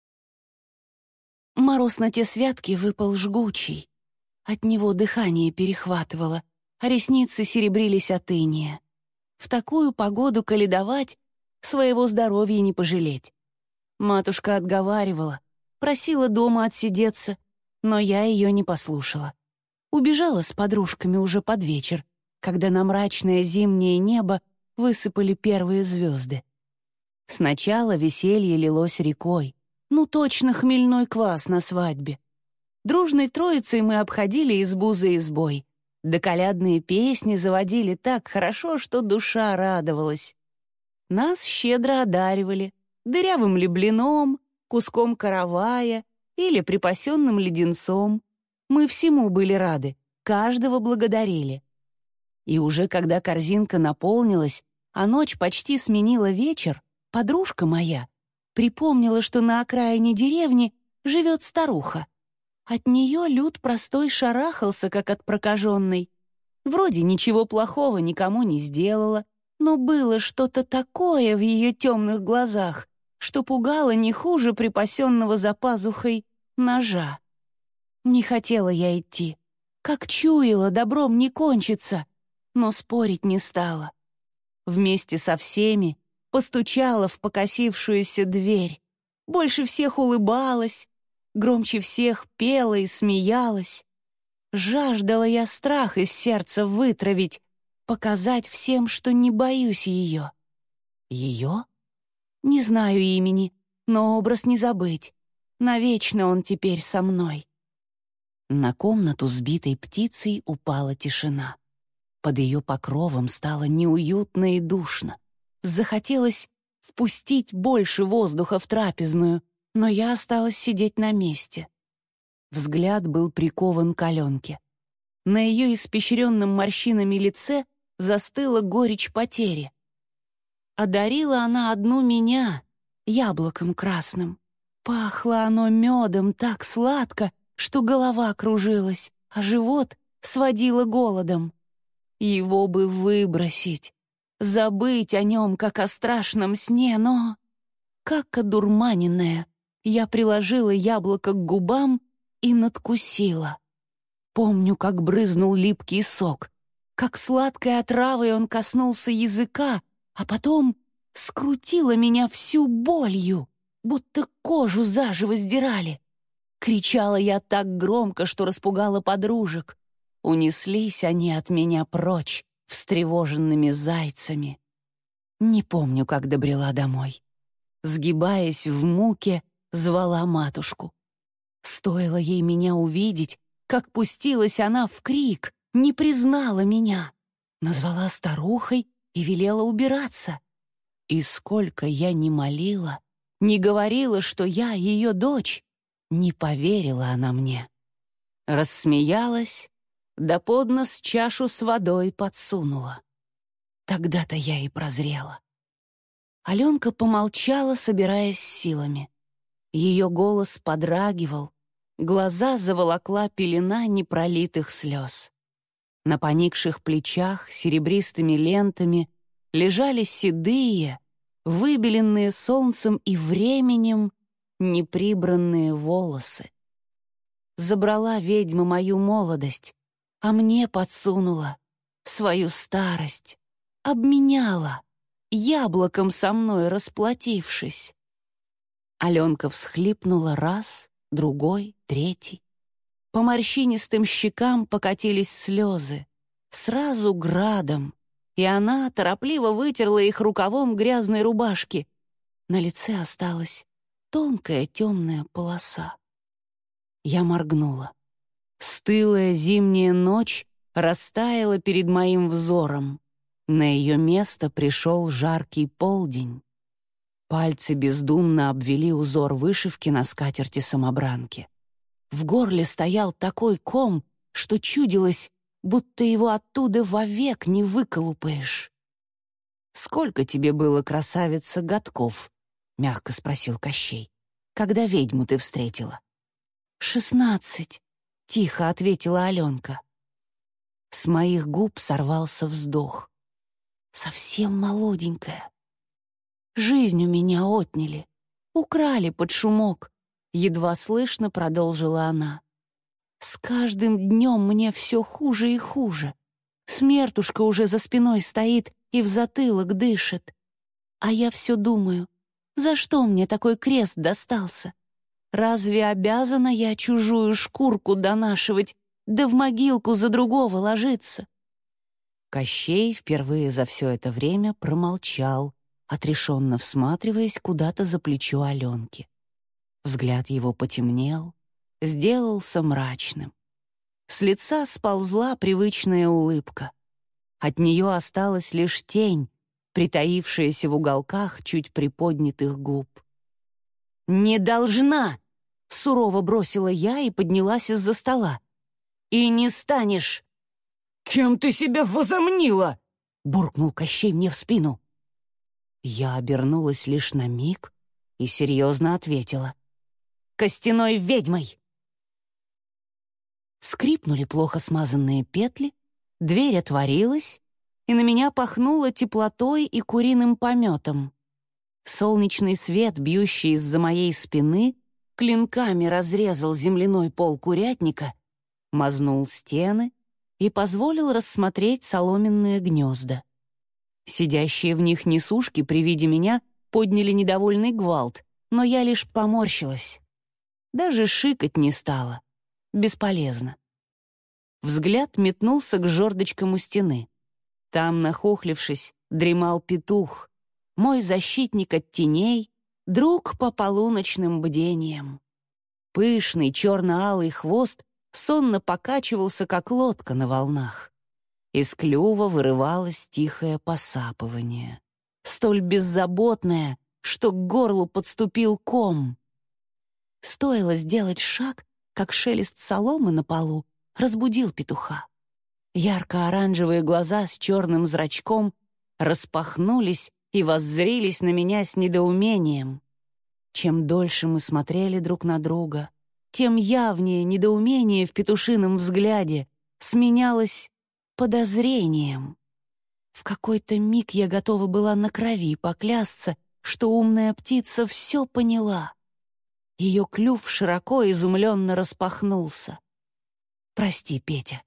Мороз на те святки выпал жгучий. От него дыхание перехватывало, а ресницы серебрились от иния. В такую погоду каледовать, своего здоровья не пожалеть. Матушка отговаривала, просила дома отсидеться, но я ее не послушала. Убежала с подружками уже под вечер, когда на мрачное зимнее небо высыпали первые звезды. Сначала веселье лилось рекой, точно хмельной квас на свадьбе. Дружной троицей мы обходили избу за избой, да колядные песни заводили так хорошо, что душа радовалась. Нас щедро одаривали дырявым ли блином, куском каравая или припасенным леденцом. Мы всему были рады, каждого благодарили. И уже когда корзинка наполнилась, а ночь почти сменила вечер, подружка моя припомнила, что на окраине деревни живет старуха. От нее люд простой шарахался, как от прокаженной. Вроде ничего плохого никому не сделала, но было что-то такое в ее темных глазах, что пугало не хуже припасенного за пазухой ножа. Не хотела я идти. Как чуяла, добром не кончится, но спорить не стала. Вместе со всеми постучала в покосившуюся дверь. Больше всех улыбалась, громче всех пела и смеялась. Жаждала я страх из сердца вытравить, показать всем, что не боюсь ее. Ее? Не знаю имени, но образ не забыть. Навечно он теперь со мной. На комнату сбитой птицей упала тишина. Под ее покровом стало неуютно и душно. Захотелось впустить больше воздуха в трапезную, но я осталась сидеть на месте. Взгляд был прикован к Аленке. На ее испещренном морщинами лице застыла горечь потери. Одарила она одну меня яблоком красным. Пахло оно медом так сладко, что голова кружилась, а живот сводило голодом. Его бы выбросить, забыть о нем, как о страшном сне, но... Как одурманенная, я приложила яблоко к губам и надкусила. Помню, как брызнул липкий сок, как сладкой отравой он коснулся языка, а потом скрутила меня всю болью, будто кожу заживо сдирали. Кричала я так громко, что распугала подружек. Унеслись они от меня прочь, встревоженными зайцами. Не помню, как добрела домой. Сгибаясь в муке, звала матушку. Стоило ей меня увидеть, как пустилась она в крик, не признала меня. Назвала старухой и велела убираться. И сколько я ни молила, не говорила, что я ее дочь, не поверила она мне. Рассмеялась, да под нос чашу с водой подсунула. Тогда-то я и прозрела. Аленка помолчала, собираясь силами. Ее голос подрагивал, глаза заволокла пелена непролитых слез. На поникших плечах серебристыми лентами лежали седые, выбеленные солнцем и временем неприбранные волосы. Забрала ведьма мою молодость, а мне подсунула свою старость, обменяла, яблоком со мной расплатившись. Аленка всхлипнула раз, другой, третий. По морщинистым щекам покатились слезы. сразу градом, и она торопливо вытерла их рукавом грязной рубашки. На лице осталась тонкая темная полоса. Я моргнула. Стылая зимняя ночь растаяла перед моим взором. На ее место пришел жаркий полдень. Пальцы бездумно обвели узор вышивки на скатерти-самобранке. В горле стоял такой ком, что чудилось, будто его оттуда вовек не выколупаешь. «Сколько тебе было, красавица, годков?» — мягко спросил Кощей. «Когда ведьму ты встретила?» 16, — тихо ответила Аленка. С моих губ сорвался вздох. Совсем молоденькая. Жизнь у меня отняли, украли под шумок, — едва слышно продолжила она. С каждым днем мне все хуже и хуже. Смертушка уже за спиной стоит и в затылок дышит. А я все думаю, за что мне такой крест достался? Разве обязана я чужую шкурку донашивать, да в могилку за другого ложиться?» Кощей впервые за все это время промолчал, отрешенно всматриваясь куда-то за плечо Аленки. Взгляд его потемнел, сделался мрачным. С лица сползла привычная улыбка. От нее осталась лишь тень, притаившаяся в уголках чуть приподнятых губ. «Не должна!» — сурово бросила я и поднялась из-за стола. «И не станешь!» «Кем ты себя возомнила?» — буркнул Кощей мне в спину. Я обернулась лишь на миг и серьезно ответила. «Костяной ведьмой!» Скрипнули плохо смазанные петли, дверь отворилась, и на меня пахнуло теплотой и куриным пометом. Солнечный свет, бьющий из-за моей спины, клинками разрезал земляной пол курятника, мазнул стены и позволил рассмотреть соломенные гнезда. Сидящие в них несушки при виде меня подняли недовольный гвалт, но я лишь поморщилась. Даже шикать не стала. Бесполезно. Взгляд метнулся к жердочкам у стены. Там, нахохлившись, дремал петух, мой защитник от теней, друг по полуночным бдениям. Пышный черно-алый хвост сонно покачивался, как лодка на волнах. Из клюва вырывалось тихое посапывание, столь беззаботное, что к горлу подступил ком. Стоило сделать шаг, как шелест соломы на полу разбудил петуха. Ярко-оранжевые глаза с черным зрачком распахнулись и воззрились на меня с недоумением. Чем дольше мы смотрели друг на друга, тем явнее недоумение в петушином взгляде сменялось подозрением. В какой-то миг я готова была на крови поклясться, что умная птица все поняла. Ее клюв широко изумленно распахнулся. «Прости, Петя».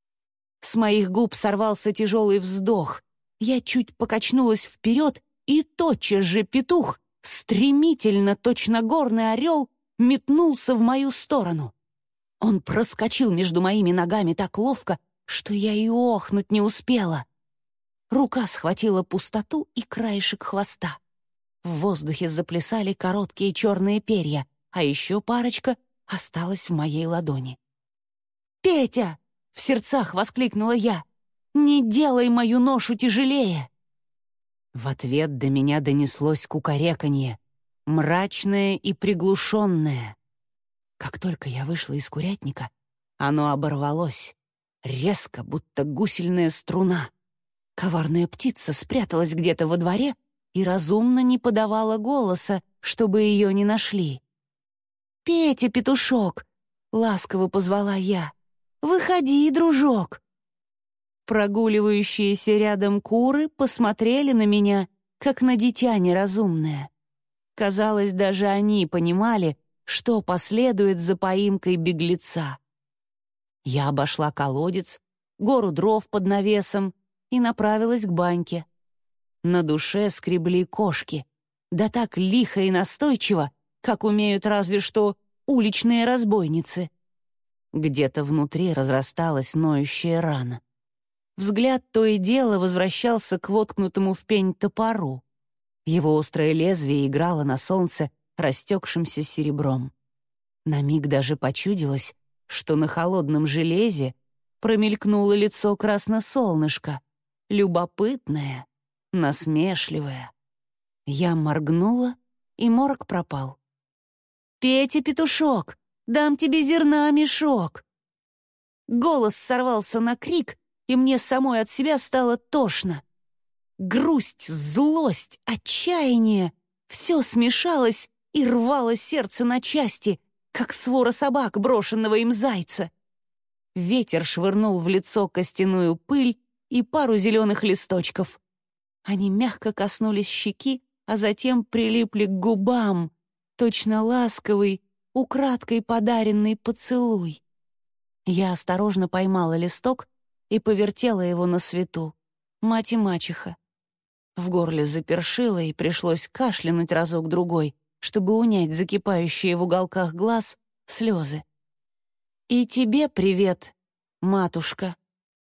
С моих губ сорвался тяжелый вздох. Я чуть покачнулась вперед, и тотчас же петух, стремительно, точно горный орел, метнулся в мою сторону. Он проскочил между моими ногами так ловко, что я и охнуть не успела. Рука схватила пустоту и краешек хвоста. В воздухе заплясали короткие черные перья, а еще парочка осталась в моей ладони. «Петя!» — в сердцах воскликнула я. «Не делай мою ношу тяжелее!» В ответ до меня донеслось кукареканье, мрачное и приглушенное. Как только я вышла из курятника, оно оборвалось, резко, будто гусельная струна. Коварная птица спряталась где-то во дворе и разумно не подавала голоса, чтобы ее не нашли. «Петя, петушок!» — ласково позвала я. «Выходи, дружок!» Прогуливающиеся рядом куры посмотрели на меня, как на дитя неразумное. Казалось, даже они понимали, что последует за поимкой беглеца. Я обошла колодец, гору дров под навесом и направилась к баньке. На душе скребли кошки, да так лихо и настойчиво, как умеют разве что уличные разбойницы. Где-то внутри разрасталась ноющая рана. взгляд то и дело возвращался к воткнутому в пень топору. Его острое лезвие играло на солнце растекшимся серебром. На миг даже почудилось, что на холодном железе промелькнуло лицо красносолнышка, любопытное, насмешливое. Я моргнула, и морок пропал. «Петя, петушок, дам тебе зерна мешок!» Голос сорвался на крик, и мне самой от себя стало тошно. Грусть, злость, отчаяние — все смешалось и рвало сердце на части, как свора собак, брошенного им зайца. Ветер швырнул в лицо костяную пыль и пару зеленых листочков. Они мягко коснулись щеки, а затем прилипли к губам, точно ласковый, украдкой подаренный поцелуй. Я осторожно поймала листок и повертела его на свету. Мать и мачеха. В горле запершило, и пришлось кашлянуть разок-другой, чтобы унять закипающие в уголках глаз слезы. «И тебе привет, матушка».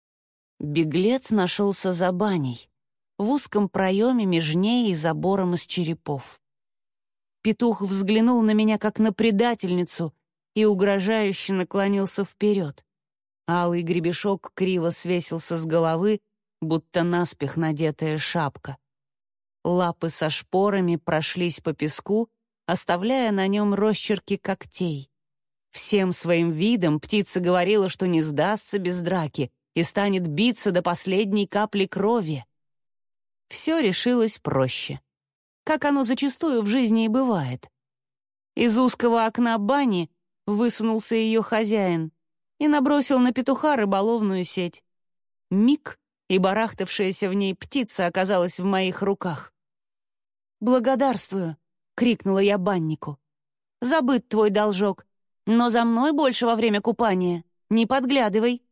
Беглец нашелся за баней, в узком проеме меж ней и забором из черепов. Петух взглянул на меня, как на предательницу, и угрожающе наклонился вперед. Алый гребешок криво свесился с головы, будто наспех надетая шапка. Лапы со шпорами прошлись по песку, оставляя на нем росчерки когтей. Всем своим видом птица говорила, что не сдастся без драки и станет биться до последней капли крови. Все решилось проще, как оно зачастую в жизни и бывает. Из узкого окна бани высунулся ее хозяин и набросил на петуха рыболовную сеть. Миг, и барахтавшаяся в ней птица оказалась в моих руках. «Благодарствую!» — крикнула я баннику. «Забыт твой должок, но за мной больше во время купания. Не подглядывай!»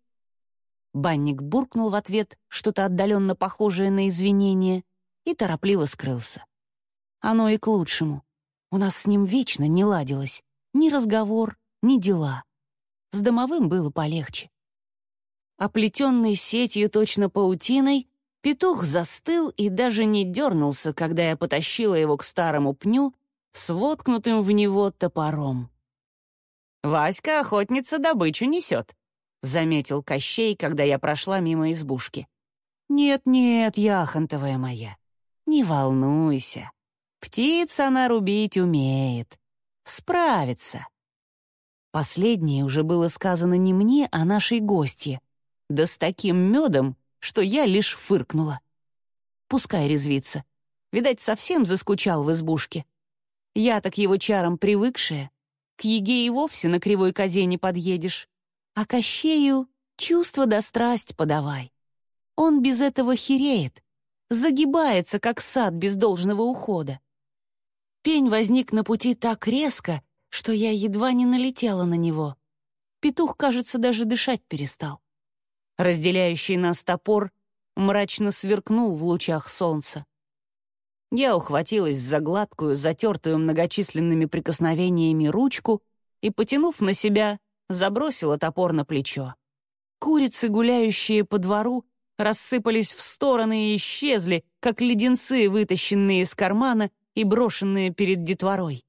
Банник буркнул в ответ что-то отдаленно похожее на извинение и торопливо скрылся. Оно и к лучшему. У нас с ним вечно не ладилось ни разговор, ни дела. С домовым было полегче. Оплетенный сетью точно паутиной, петух застыл и даже не дернулся, когда я потащила его к старому пню с воткнутым в него топором. «Васька, охотница, добычу несет», — заметил Кощей, когда я прошла мимо избушки. «Нет-нет, яхонтовая моя, не волнуйся. Птица она рубить умеет. Справится». Последнее уже было сказано не мне, а нашей гостье. Да с таким медом, что я лишь фыркнула. Пускай резвится. Видать, совсем заскучал в избушке. Я так его чарам привыкшая. К еге и вовсе на кривой козе не подъедешь. А Кощею чувство да страсть подавай. Он без этого хереет, загибается, как сад без должного ухода. Пень возник на пути так резко, что я едва не налетела на него. Петух, кажется, даже дышать перестал. Разделяющий нас топор мрачно сверкнул в лучах солнца. Я ухватилась за гладкую, затертую многочисленными прикосновениями ручку и, потянув на себя, забросила топор на плечо. Курицы, гуляющие по двору, рассыпались в стороны и исчезли, как леденцы, вытащенные из кармана и брошенные перед детворой.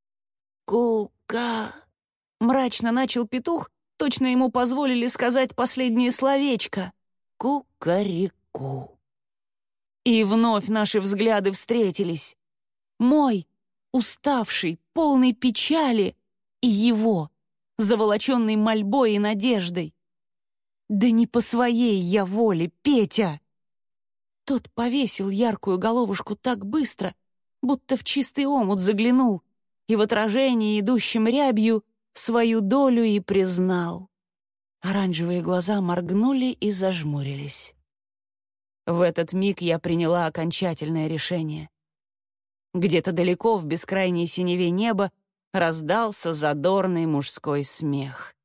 «Ку-ка!» — мрачно начал петух, точно ему позволили сказать последнее словечко. «Ку-ка-ри-ку». И вновь наши взгляды встретились. Мой, уставший, полный печали, и его, заволоченный мольбой и надеждой. «Да не по своей я воле, Петя!» Тот повесил яркую головушку так быстро, будто в чистый омут заглянул, и в отражении, идущем рябью, свою долю и признал. Оранжевые глаза моргнули и зажмурились. В этот миг я приняла окончательное решение. Где-то далеко в бескрайней синеве неба раздался задорный мужской смех.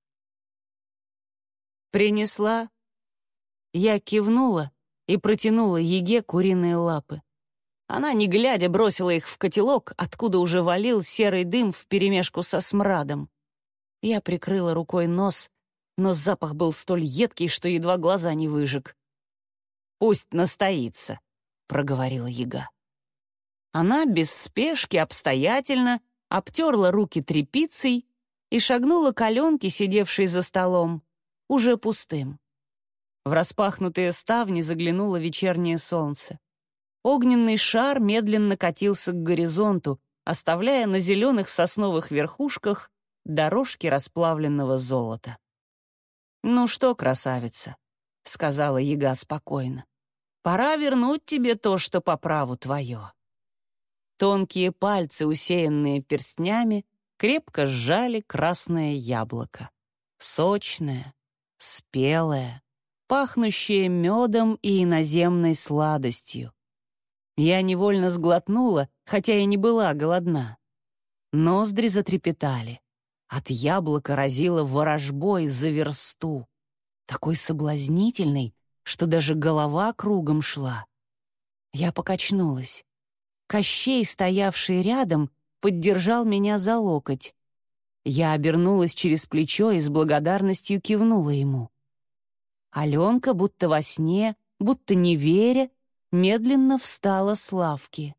«Принесла?» Я кивнула и протянула Еге куриные лапы. Она, не глядя, бросила их в котелок, откуда уже валил серый дым вперемешку со смрадом. Я прикрыла рукой нос, но запах был столь едкий, что едва глаза не выжег. «Пусть настоится», — проговорила яга. Она без спешки обстоятельно обтерла руки тряпицей и шагнула к Аленке, сидевшей за столом, уже пустым. В распахнутые ставни заглянуло вечернее солнце. Огненный шар медленно катился к горизонту, оставляя на зеленых сосновых верхушках дорожки расплавленного золота. «Ну что, красавица», — сказала яга спокойно, — «пора вернуть тебе то, что по праву твое». Тонкие пальцы, усеянные перстнями, крепко сжали красное яблоко. Сочное, спелое, пахнущее медом и иноземной сладостью. Я невольно сглотнула, хотя и не была голодна. Ноздри затрепетали. От яблока разило ворожбой за версту. Такой соблазнительный, что даже голова кругом шла. Я покачнулась. Кощей, стоявший рядом, поддержал меня за локоть. Я обернулась через плечо и с благодарностью кивнула ему. Аленка, будто во сне, будто не веря, медленно встала с лавки.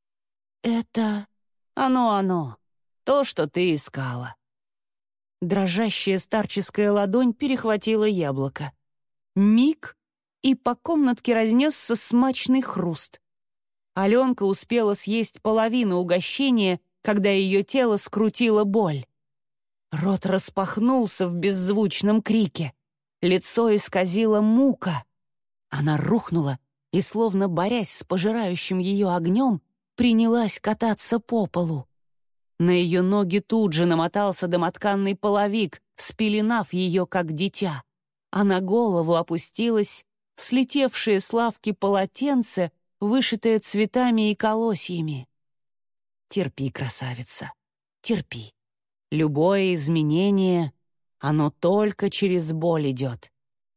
«Это оно, то, что ты искала». Дрожащая старческая ладонь перехватила яблоко. Миг, и по комнатке разнесся смачный хруст. Аленка успела съесть половину угощения, когда ее тело скрутила боль. Рот распахнулся в беззвучном крике. Лицо исказило мука. Она рухнула и, словно борясь с пожирающим ее огнем, принялась кататься по полу. На ее ноги тут же намотался домотканный половик, спеленав ее, как дитя, а на голову опустилось слетевшее с лавки полотенце, вышитое цветами и колосьями. Терпи, красавица, терпи. Любое изменение, оно только через боль идет.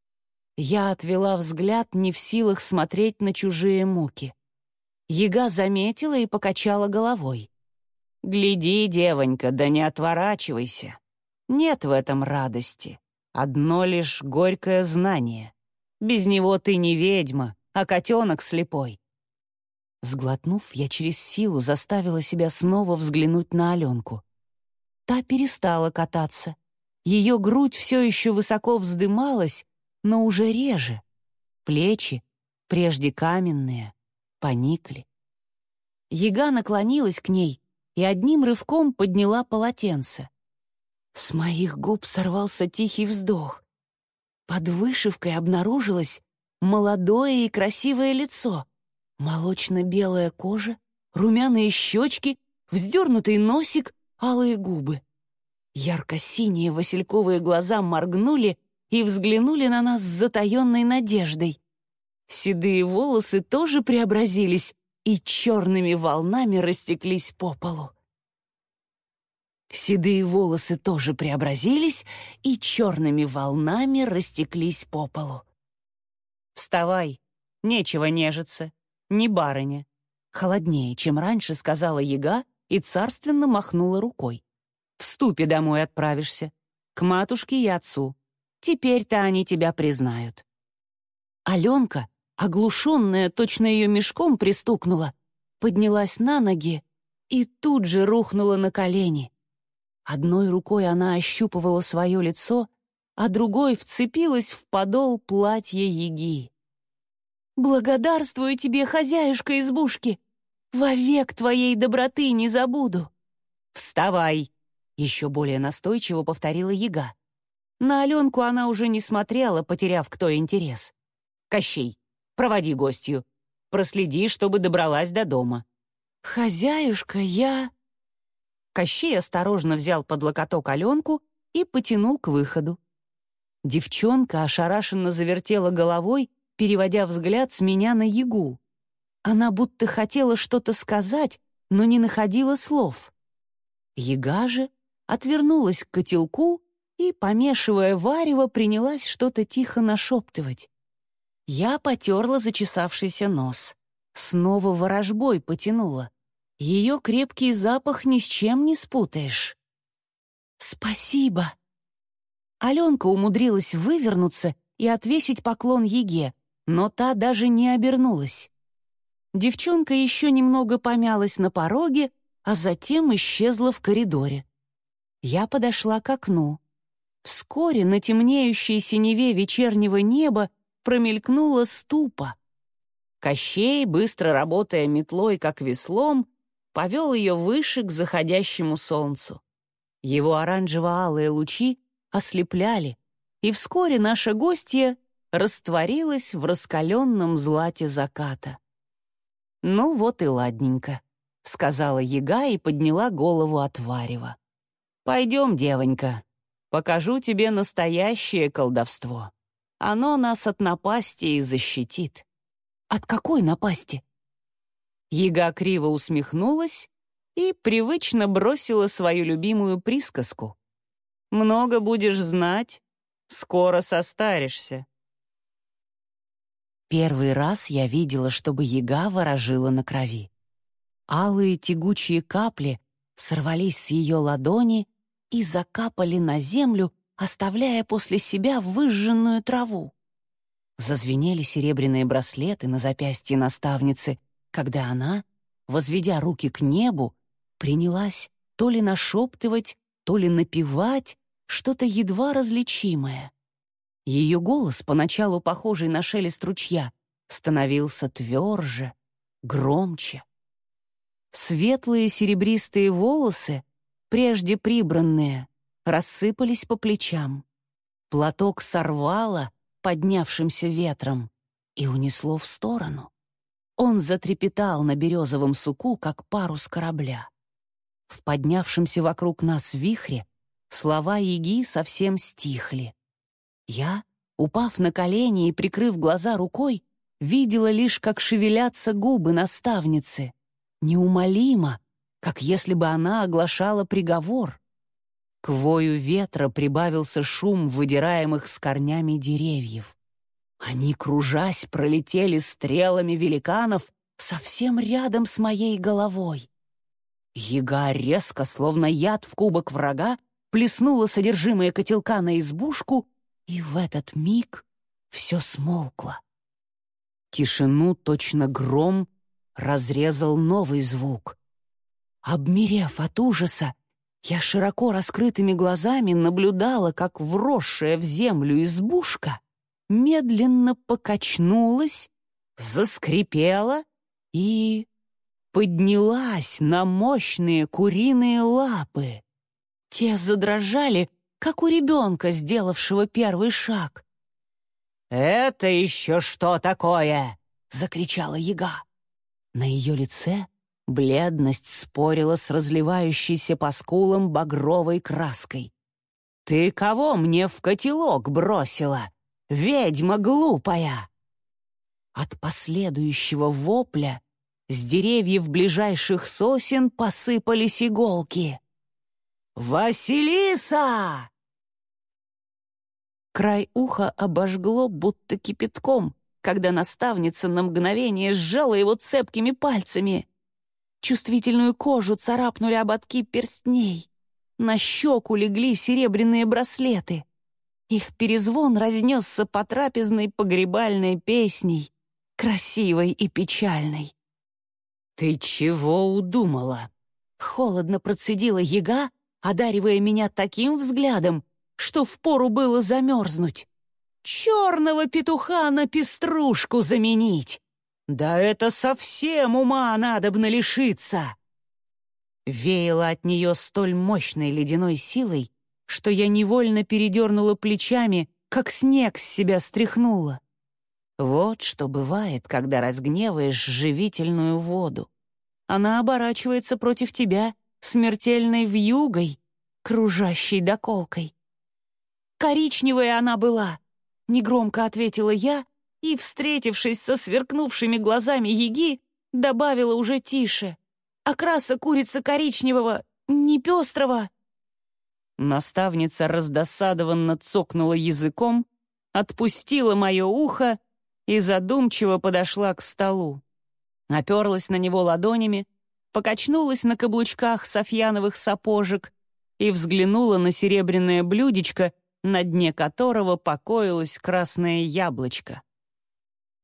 Я отвела взгляд, не в силах смотреть на чужие муки. Яга заметила и покачала головой. «Гляди, девонька, да не отворачивайся. Нет в этом радости. Одно лишь горькое знание. Без него ты не ведьма, а котенок слепой». Сглотнув, я через силу заставила себя снова взглянуть на Аленку. Та перестала кататься. Ее грудь все еще высоко вздымалась, но уже реже. Плечи, прежде каменные, поникли. Яга наклонилась к ней и одним рывком подняла полотенце. С моих губ сорвался тихий вздох. Под вышивкой обнаружилось молодое и красивое лицо, молочно-белая кожа, румяные щечки, вздернутый носик, алые губы. Ярко-синие васильковые глаза моргнули и взглянули на нас с затаенной надеждой. Седые волосы тоже преобразились и черными волнами растеклись по полу. Седые волосы тоже преобразились и черными волнами растеклись по полу. «Вставай, нечего нежиться, не барыня», — холоднее, чем раньше, сказала яга и царственно махнула рукой. «В ступе домой отправишься, к матушке и отцу. Теперь-то они тебя признают». Аленка, оглушенная, точно ее мешком пристукнула, поднялась на ноги и тут же рухнула на колени. Одной рукой она ощупывала свое лицо, а другой вцепилась в подол платья яги. «Благодарствую тебе, хозяюшка избушки! Вовек твоей доброты не забуду!» «Вставай!» — еще более настойчиво повторила яга. На Аленку она уже не смотрела, потеряв к той интерес. «Кощей, проводи гостью. Проследи, чтобы добралась до дома». «Хозяюшка, я...» Кощей осторожно взял под локоток Аленку и потянул к выходу. Девчонка ошарашенно завертела головой, переводя взгляд с меня на ягу. Она будто хотела что-то сказать, но не находила слов. Яга же отвернулась к котелку и, помешивая варево, принялась что-то тихо нашептывать. Я потерла зачесавшийся нос. Снова ворожбой потянула. Ее крепкий запах ни с чем не спутаешь. «Спасибо!» Аленка умудрилась вывернуться и отвесить поклон яге, но та даже не обернулась. Девчонка еще немного помялась на пороге, а затем исчезла в коридоре. Я подошла к окну. Вскоре на темнеющей синеве вечернего неба промелькнула ступа. Кощей, быстро работая метлой, как веслом, повел ее выше к заходящему солнцу. Его оранжево-алые лучи ослепляли, и вскоре наша гостья растворилась в раскаленном злате заката. «Ну вот и ладненько», — сказала яга и подняла голову от варева. «Пойдем, девонька, покажу тебе настоящее колдовство. Оно нас от напасти и защитит». «От какой напасти?» Яга криво усмехнулась и привычно бросила свою любимую присказку. «Много будешь знать, скоро состаришься». Первый раз я видела, чтобы яга ворожила на крови. Алые тягучие капли сорвались с ее ладони и закапали на землю, оставляя после себя выжженную траву. Зазвенели серебряные браслеты на запястье наставницы, когда она, возведя руки к небу, принялась то ли нашептывать, то ли напевать что-то едва различимое. Ее голос, поначалу похожий на шелест ручья, становился тверже, громче. Светлые серебристые волосы, прежде прибранные, рассыпались по плечам. Платок сорвало поднявшимся ветром и унесло в сторону. Он затрепетал на березовом суку, как парус корабля. В поднявшемся вокруг нас вихре слова яги совсем стихли. Я, упав на колени и прикрыв глаза рукой, видела лишь, как шевелятся губы наставницы, неумолимо, как если бы она оглашала приговор. К вою ветра прибавился шум выдираемых с корнями деревьев. Они, кружась, пролетели стрелами великанов совсем рядом с моей головой. Яга резко, словно яд в кубок врага, плеснула содержимое котелка на избушку, и в этот миг все смолкло. Тишину, точно гром, разрезал новый звук. Обмерев от ужаса, я широко раскрытыми глазами наблюдала, как вросшая в землю избушка медленно покачнулась, заскрипела и поднялась на мощные куриные лапы. Те задрожали, как у ребенка, сделавшего первый шаг. «Это еще что такое?» — закричала яга. На ее лице бледность спорила с разливающейся по скулам багровой краской. «Ты кого мне в котелок бросила, ведьма глупая?» От последующего вопля с деревьев ближайших сосен посыпались иголки. «Василиса!» Край уха обожгло будто кипятком, когда наставница на мгновение сжала его цепкими пальцами. Чувствительную кожу царапнули ободки перстней. На щеку легли серебряные браслеты. Их перезвон разнесся по трапезной погребальной песней, красивой и печальной. «Ты чего удумала?» — холодно процедила яга, одаривая меня таким взглядом, что впору было замерзнуть. «Черного петуха на пеструшку заменить! Да это совсем ума надобно лишиться!» Веяло от нее столь мощной ледяной силой, что я невольно передернула плечами, как снег с себя стряхнула. Вот что бывает, когда разгневаешь живительную воду. Она оборачивается против тебя смертельной вьюгой, кружащей доколкой. «Коричневая она была», — негромко ответила я и, встретившись со сверкнувшими глазами яги, добавила уже тише. «Окраса курицы коричневого, не пестрого». Наставница раздосадованно цокнула языком, отпустила мое ухо и задумчиво подошла к столу. Оперлась на него ладонями, покачнулась на каблучках софьяновых сапожек и взглянула на серебряное блюдечко, на дне которого покоилось красное яблочко.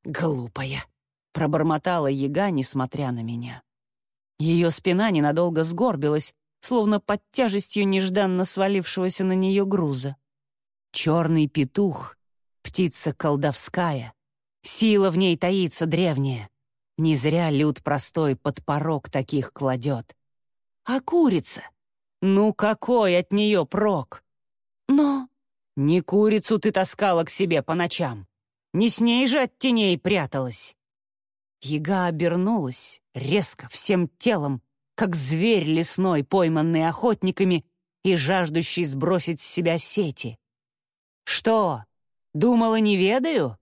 «Глупая», — пробормотала яга, несмотря на меня. Ее спина ненадолго сгорбилась, словно под тяжестью нежданно свалившегося на нее груза. Черный петух, птица колдовская, сила в ней таится древняя. Не зря люд простой под порог таких кладет. А курица? Ну какой от нее прок? Но не курицу ты таскала к себе по ночам. Не с ней же от теней пряталась. Яга обернулась резко, всем телом, как зверь лесной, пойманный охотниками и жаждущий сбросить с себя сети. «Что, думала, не ведаю?»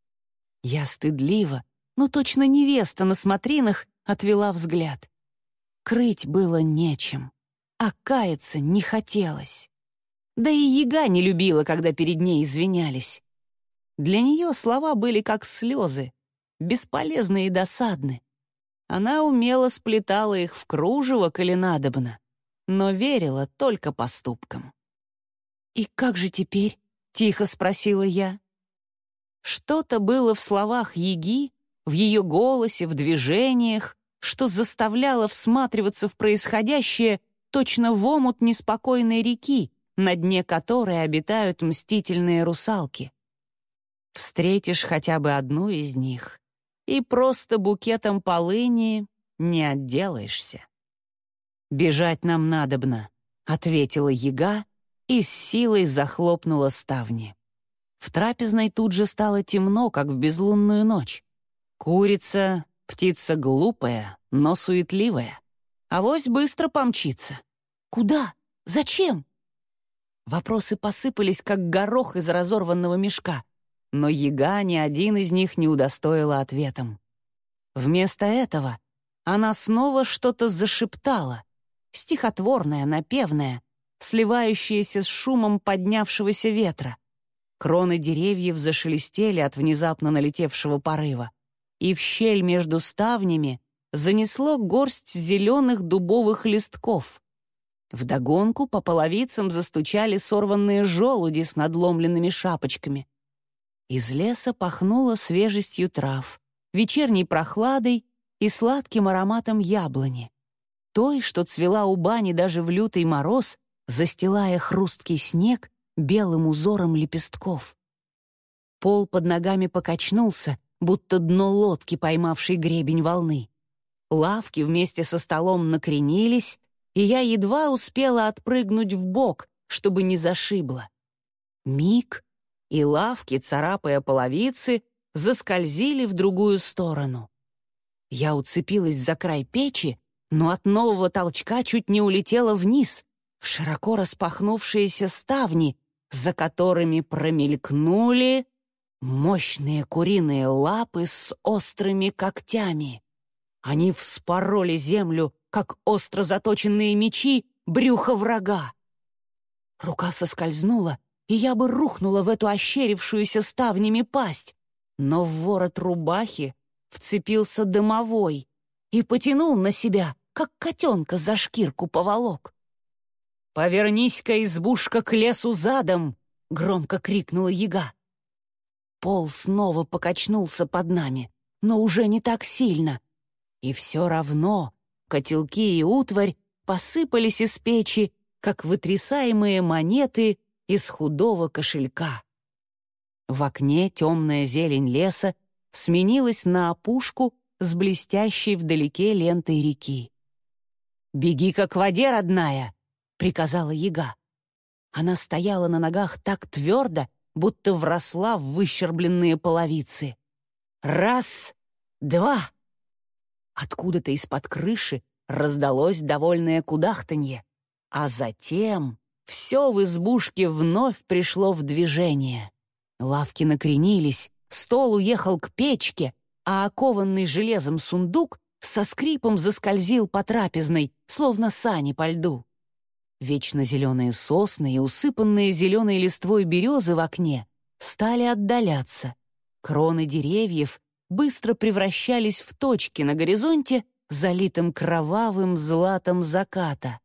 Я стыдливо, но точно невеста на смотринах, отвела взгляд. Крыть было нечем, а каяться не хотелось. Да и яга не любила, когда перед ней извинялись. Для нее слова были как слезы, бесполезны и досадны. Она умело сплетала их в кружево, коли надобно, но верила только поступкам. «И как же теперь?» — тихо спросила я. Что-то было в словах яги, в ее голосе, в движениях, что заставляло всматриваться в происходящее точно в омут неспокойной реки, на дне которой обитают мстительные русалки. Встретишь хотя бы одну из них, и просто букетом полыни не отделаешься. «Бежать нам надобно», — ответила яга и с силой захлопнула ставни. В трапезной тут же стало темно, как в безлунную ночь. Курица — птица глупая, но суетливая. Авось быстро помчится. Куда? Зачем? Вопросы посыпались, как горох из разорванного мешка, но яга ни один из них не удостоила ответом. Вместо этого она снова что-то зашептала, стихотворное, напевное, сливающееся с шумом поднявшегося ветра. Кроны деревьев зашелестели от внезапно налетевшего порыва, и в щель между ставнями занесло горсть зеленых дубовых листков. Вдогонку по половицам застучали сорванные желуди с надломленными шапочками. Из леса пахнуло свежестью трав, вечерней прохладой и сладким ароматом яблони, той, что цвела у бани даже в лютый мороз, застилая хрусткий снег белым узором лепестков. Пол под ногами покачнулся, будто дно лодки, поймавшей гребень волны. Лавки вместе со столом накренились, и я едва успела отпрыгнуть вбок, чтобы не зашибло. Миг, и лавки, царапая половицы, заскользили в другую сторону. Я уцепилась за край печи, но от нового толчка чуть не улетела вниз, в широко распахнувшиеся ставни, за которыми промелькнули мощные куриные лапы с острыми когтями. Они вспороли землю, как остро заточенные мечи, брюхо врага. Рука соскользнула, и я бы рухнула в эту ощерившуюся ставнями пасть, но в ворот рубахи вцепился домовой и потянул на себя, как котенка за шкирку поволок. «Повернись-ка, избушка, к лесу задом!» — громко крикнула яга. Пол снова покачнулся под нами, но уже не так сильно. И все равно котелки и утварь посыпались из печи, как вытрясаемые монеты из худого кошелька. В окне темная зелень леса сменилась на опушку с блестящей вдалеке лентой реки. «Беги-ка к воде, родная!» — приказала яга. Она стояла на ногах так твердо, будто вросла в выщербленные половицы. «Раз, два!» Откуда-то из-под крыши раздалось довольное кудахтанье, а затем все в избушке вновь пришло в движение. Лавки накренились, стол уехал к печке, а окованный железом сундук со скрипом заскользил по трапезной, словно сани по льду. Вечно зеленые сосны и усыпанные зеленой листвой березы в окне стали отдаляться. Кроны деревьев быстро превращались в точки на горизонте, залитым кровавым златом заката.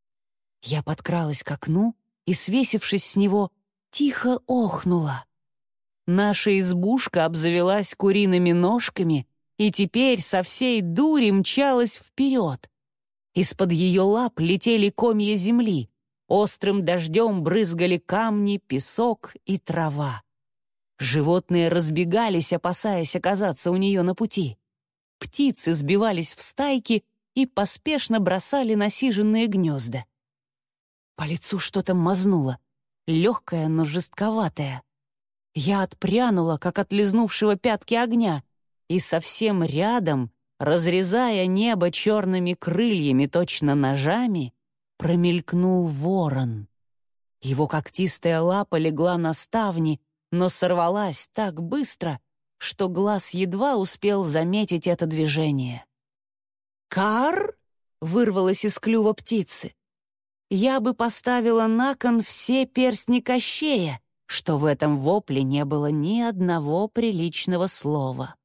Я подкралась к окну и, свесившись с него, тихо охнула. наша избушка обзавелась куриными ножками и теперь со всей дури мчалась вперед. Из-под ее лап летели комья земли, острым дождем брызгали камни, песок и трава. Животные разбегались, опасаясь оказаться у нее на пути. Птицы сбивались в стайки и поспешно бросали насиженные гнезда. По лицу что-то мазнуло, легкое, но жестковатое. Я отпрянула, как от лизнувшего пятки огня, и совсем рядом, разрезая небо черными крыльями, точно ножами, промелькнул ворон. Его когтистая лапа легла на ставни, но сорвалась так быстро, что глаз едва успел заметить это движение. «Кар!» — вырвалось из клюва птицы. Я бы поставила на кон все перстни Кощея, что в этом вопле не было ни одного приличного слова.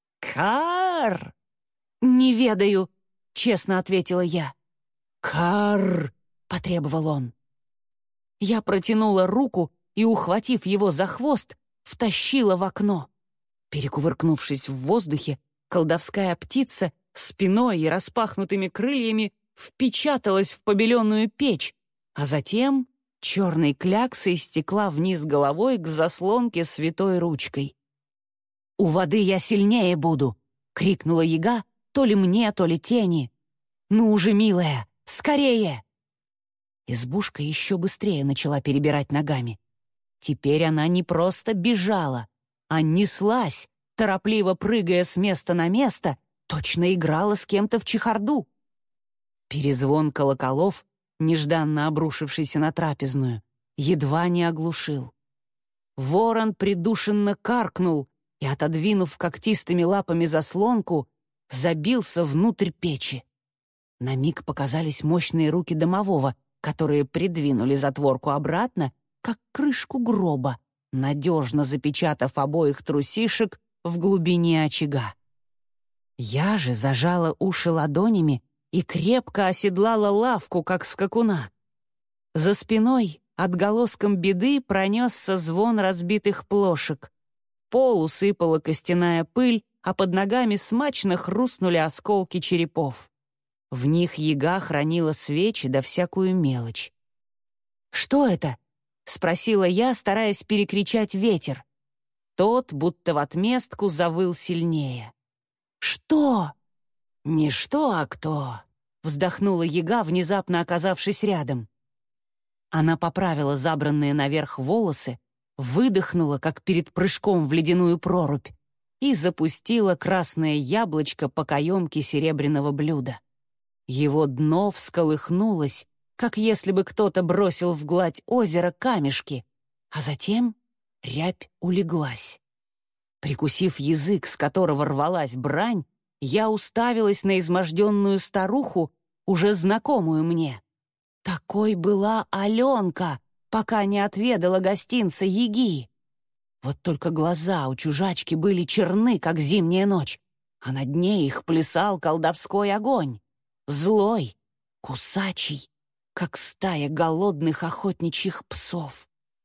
«Кар!» «Не ведаю», — честно ответила я. «Кар!» — потребовал он. Я протянула руку и, ухватив его за хвост, втащила в окно. Перекувыркнувшись в воздухе, колдовская птица спиной и распахнутыми крыльями впечаталась в побеленную печь, а затем черной кляксой стекла вниз головой к заслонке святой ручкой. «У воды я сильнее буду!» — крикнула яга, то ли мне, то ли тени. «Ну уже, милая, скорее!» Избушка еще быстрее начала перебирать ногами. Теперь она не просто бежала, а неслась, торопливо прыгая с места на место, точно играла с кем-то в чехарду. Перезвон колоколов, нежданно обрушившийся на трапезную, едва не оглушил. Ворон придушенно каркнул и, отодвинув когтистыми лапами заслонку, забился внутрь печи. На миг показались мощные руки домового, которые придвинули затворку обратно, как крышку гроба, надежно запечатав обоих трусишек в глубине очага. Я же зажала уши ладонями и крепко оседлала лавку, как скакуна. За спиной отголоском беды пронесся звон разбитых плошек. Пол усыпала костяная пыль, а под ногами смачно хрустнули осколки черепов. В них яга хранила свечи да всякую мелочь. «Что это?» — спросила я, стараясь перекричать ветер. Тот, будто в отместку, завыл сильнее. «Что?» «Не что, а кто?» — вздохнула яга, внезапно оказавшись рядом. Она поправила забранные наверх волосы, выдохнула, как перед прыжком в ледяную прорубь, и запустила красное яблочко по каемке серебряного блюда. Его дно всколыхнулось, как если бы кто-то бросил в гладь озера камешки, а затем рябь улеглась. Прикусив язык, с которого рвалась брань, я уставилась на изможденную старуху, уже знакомую мне. Такой была Аленка, пока не отведала гостинца яги. Вот только глаза у чужачки были черны, как зимняя ночь, а на дне их плясал колдовской огонь. Злой, кусачий, как стая голодных охотничьих псов.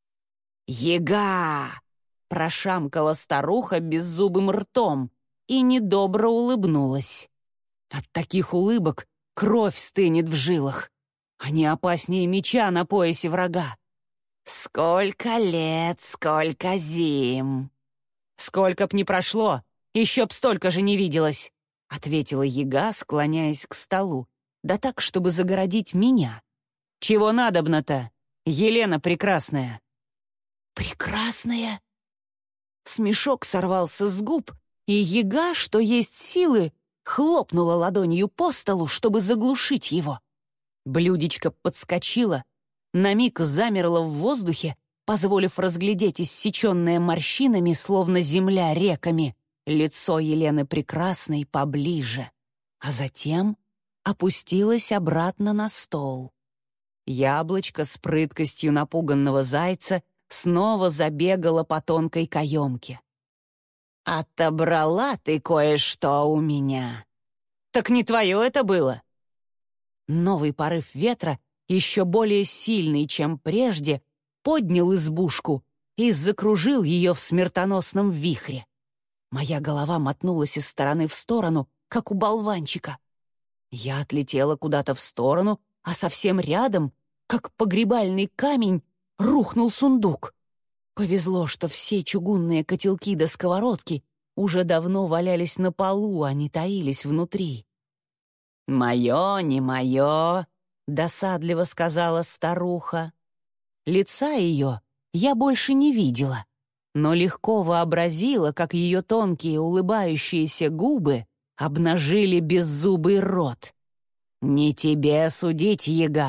«Яга!» — прошамкала старуха беззубым ртом и недобро улыбнулась. От таких улыбок кровь стынет в жилах. Они опаснее меча на поясе врага. «Сколько лет, сколько зим!» «Сколько б ни прошло, еще б столько же не виделось!» — ответила яга, склоняясь к столу, да так, чтобы загородить меня. «Чего надобно-то, Елена прекрасная?» «Прекрасная?» Смешок сорвался с губ, и яга, что есть силы, хлопнула ладонью по столу, чтобы заглушить его. Блюдечко подскочило, на миг замерло в воздухе, позволив разглядеть иссеченное морщинами, словно земля реками, лицо Елены Прекрасной поближе, а затем опустилась обратно на стол. Яблочко с прыткостью напуганного зайца снова забегало по тонкой каемке. «Отобрала ты кое-что у меня». «Так не твое это было?» Новый порыв ветра, еще более сильный, чем прежде, поднял избушку, и закружил ее в смертоносном вихре. Моя голова мотнулась из стороны в сторону, как у болванчика. Я отлетела куда-то в сторону, а совсем рядом, как погребальный камень, рухнул сундук. Повезло, что все чугунные котелки до сковородки уже давно валялись на полу, а не таились внутри. «Мое, не мое», — досадливо сказала старуха. Лица ее я больше не видела, но легко вообразила, как ее тонкие улыбающиеся губы обнажили беззубый рот. «Не тебе судить, яга.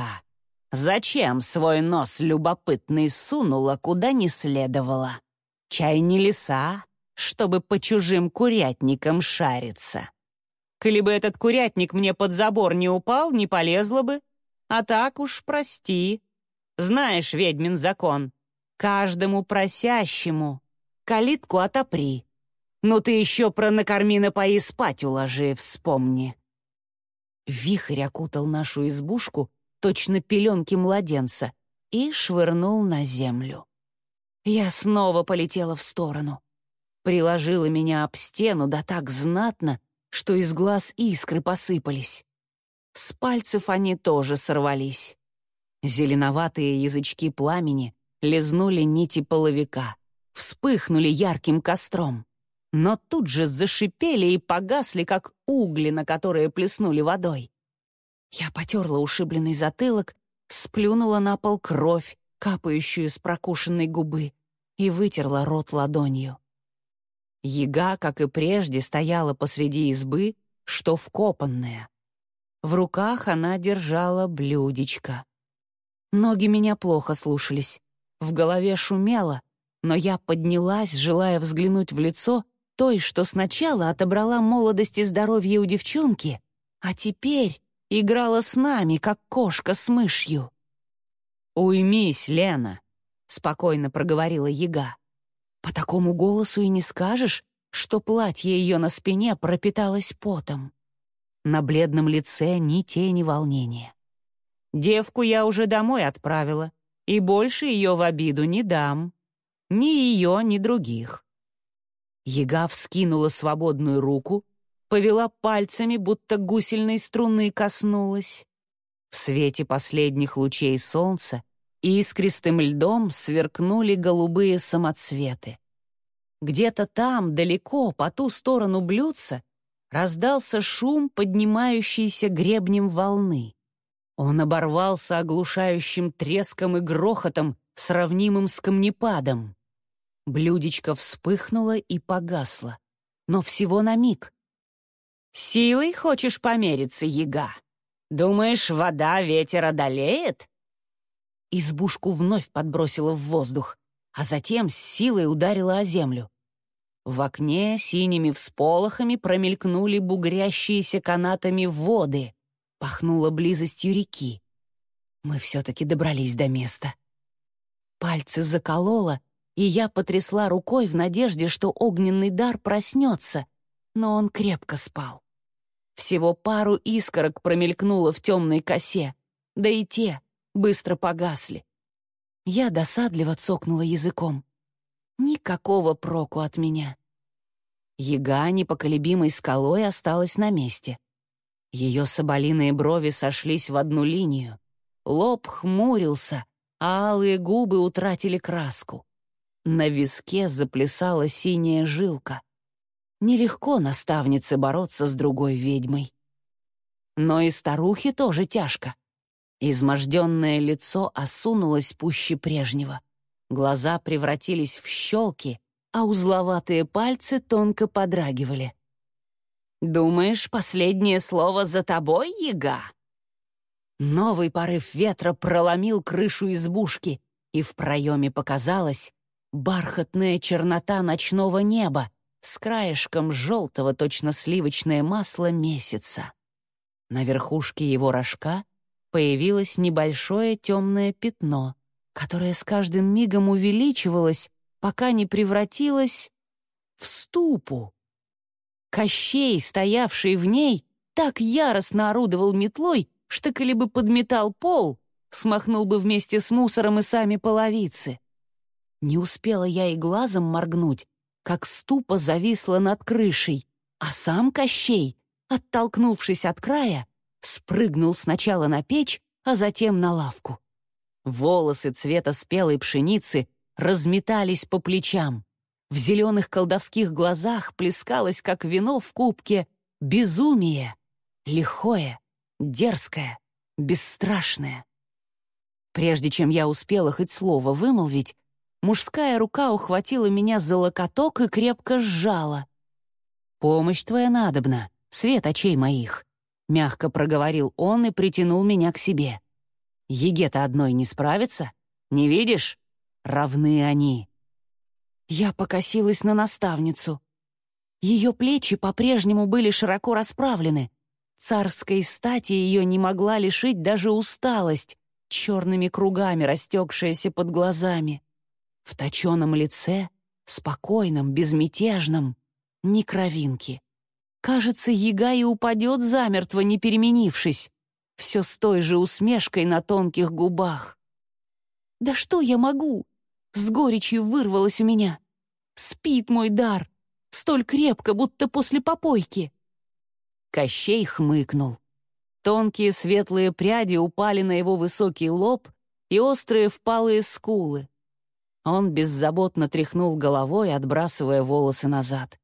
Зачем свой нос любопытный сунула, куда не следовало? Чай не лиса, чтобы по чужим курятникам шариться. Коли бы этот курятник мне под забор не упал, не полезла бы. А так уж прости. Знаешь ведьмин закон. Каждому просящему калитку отопри. Но ты еще про накорми напои спать уложи, вспомни». Вихрь окутал нашу избушку, точно пеленки младенца, и швырнул на землю. Я снова полетела в сторону. Приложила меня об стену, да так знатно, что из глаз искры посыпались. С пальцев они тоже сорвались. Зеленоватые язычки пламени лизнули нити половика, вспыхнули ярким костром, но тут же зашипели и погасли, как угли, на которые плеснули водой. Я потерла ушибленный затылок, сплюнула на пол кровь, капающую с прокушенной губы, и вытерла рот ладонью. Яга, как и прежде, стояла посреди избы, что вкопанная. В руках она держала блюдечко. Ноги меня плохо слушались, в голове шумело, но я поднялась, желая взглянуть в лицо той, что сначала отобрала молодость и здоровье у девчонки, а теперь играла с нами, как кошка с мышью. «Уймись, Лена», — спокойно проговорила яга. По такому голосу и не скажешь, что платье ее на спине пропиталось потом. На бледном лице ни тени волнения. Девку я уже домой отправила, и больше ее в обиду не дам. Ни ее, ни других. Яга вскинула свободную руку, повела пальцами, будто гусельной струны коснулась. В свете последних лучей солнца искристым льдом сверкнули голубые самоцветы. Где-то там, далеко, по ту сторону блюдца, раздался шум, поднимающийся гребнем волны. Он оборвался оглушающим треском и грохотом, сравнимым с камнепадом. Блюдечко вспыхнуло и погасло, но всего на миг. «Силой хочешь помериться, яга? Думаешь, вода ветер одолеет?» Избушку вновь подбросило в воздух, а затем с силой ударило о землю. В окне синими всполохами промелькнули бугрящиеся канатами воды. Пахнуло близостью реки. Мы все-таки добрались до места. Пальцы закололо, и я потрясла рукой в надежде, что огненный дар проснется, но он крепко спал. Всего пару искорок промелькнуло в темной косе, да и те быстро погасли. Я досадливо цокнула языком. Никакого проку от меня. Яга непоколебимой скалой осталась на месте. Ее соболиные брови сошлись в одну линию. Лоб хмурился, а алые губы утратили краску. На виске заплясала синяя жилка. Нелегко наставнице бороться с другой ведьмой. Но и старухе тоже тяжко. Изможденное лицо осунулось пуще прежнего. Глаза превратились в щелки, а узловатые пальцы тонко подрагивали. «Думаешь, последнее слово за тобой, яга?» Новый порыв ветра проломил крышу избушки, и в проеме показалась бархатная чернота ночного неба с краешком желтого, точно сливочное масло, месяца. На верхушке его рожка появилось небольшое темное пятно, которое с каждым мигом увеличивалось, пока не превратилось в ступу. Кощей, стоявший в ней, так яростно орудовал метлой, что, коли бы подметал пол, смахнул бы вместе с мусором и сами половицы. Не успела я и глазом моргнуть, как ступа зависла над крышей, а сам Кощей, оттолкнувшись от края, спрыгнул сначала на печь, а затем на лавку. Волосы цвета спелой пшеницы разметались по плечам. В зеленых колдовских глазах плескалось, как вино в кубке, безумие, лихое, дерзкое, бесстрашное. Прежде чем я успела хоть слово вымолвить, мужская рука ухватила меня за локоток и крепко сжала. «Помощь твоя надобна, свет очей моих», — мягко проговорил он и притянул меня к себе. «Еге-то одной не справится? Не видишь? Равны они». Я покосилась на наставницу. Ее плечи по-прежнему были широко расправлены. Царской стати ее не могла лишить даже усталость, черными кругами растекшаяся под глазами. В точеном лице, спокойном, безмятежном, ни кровинки. Кажется, яга и упадет замертво, не переменившись, все с той же усмешкой на тонких губах. «Да что я могу?» — с горечью вырвалось у меня. «Спит мой дар, столь крепко, будто после попойки». Кощей хмыкнул. Тонкие светлые пряди упали на его высокий лоб и острые впалые скулы. Он беззаботно тряхнул головой, отбрасывая волосы назад.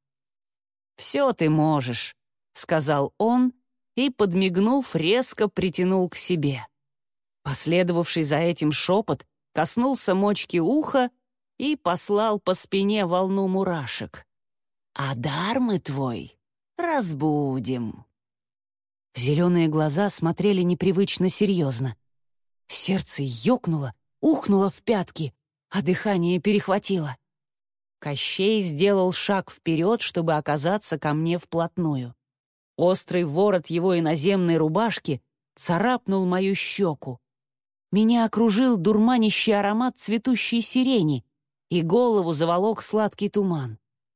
«Все ты можешь», — сказал он и, подмигнув, резко притянул к себе. Последовавший за этим шепот коснулся мочки уха и послал по спине волну мурашек. «А дар мы твой разбудим». Зеленые глаза смотрели непривычно серьезно. Сердце ёкнуло, ухнуло в пятки, а дыхание перехватило. Кощей сделал шаг вперед, чтобы оказаться ко мне вплотную. Острый ворот его иноземной рубашки царапнул мою щеку. Меня окружил дурманящий аромат цветущей сирени, и голову заволок сладкий туман.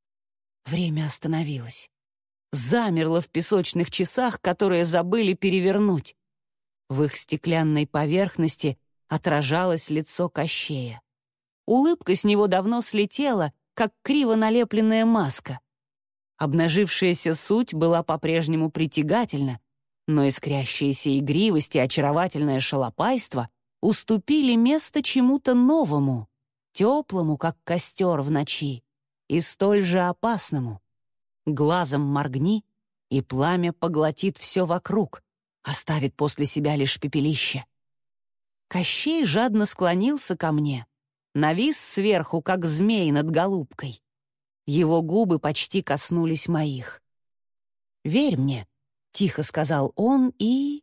Время остановилось. Замерло в песочных часах, которые забыли перевернуть. В их стеклянной поверхности отражалось лицо Кощея. Улыбка с него давно слетела, как криво налепленная маска. Обнажившаяся суть была по-прежнему притягательна, но искрящаяся игривость и очаровательное шалопайство уступили место чему-то новому, теплому, как костер в ночи, и столь же опасному. Глазом моргни, и пламя поглотит все вокруг, оставит после себя лишь пепелище. Кощей жадно склонился ко мне, навис сверху, как змей над голубкой. Его губы почти коснулись моих. «Верь мне», — тихо сказал он, и...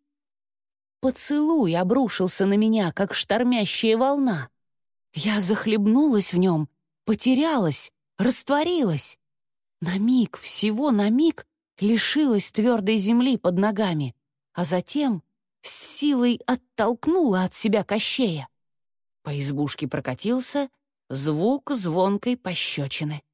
Поцелуй обрушился на меня, как штормящая волна. Я захлебнулась в нем, потерялась, растворилась. На миг, всего на миг, лишилась твердой земли под ногами, а затем с силой оттолкнула от себя Кощея. По избушке прокатился звук звонкой пощечины.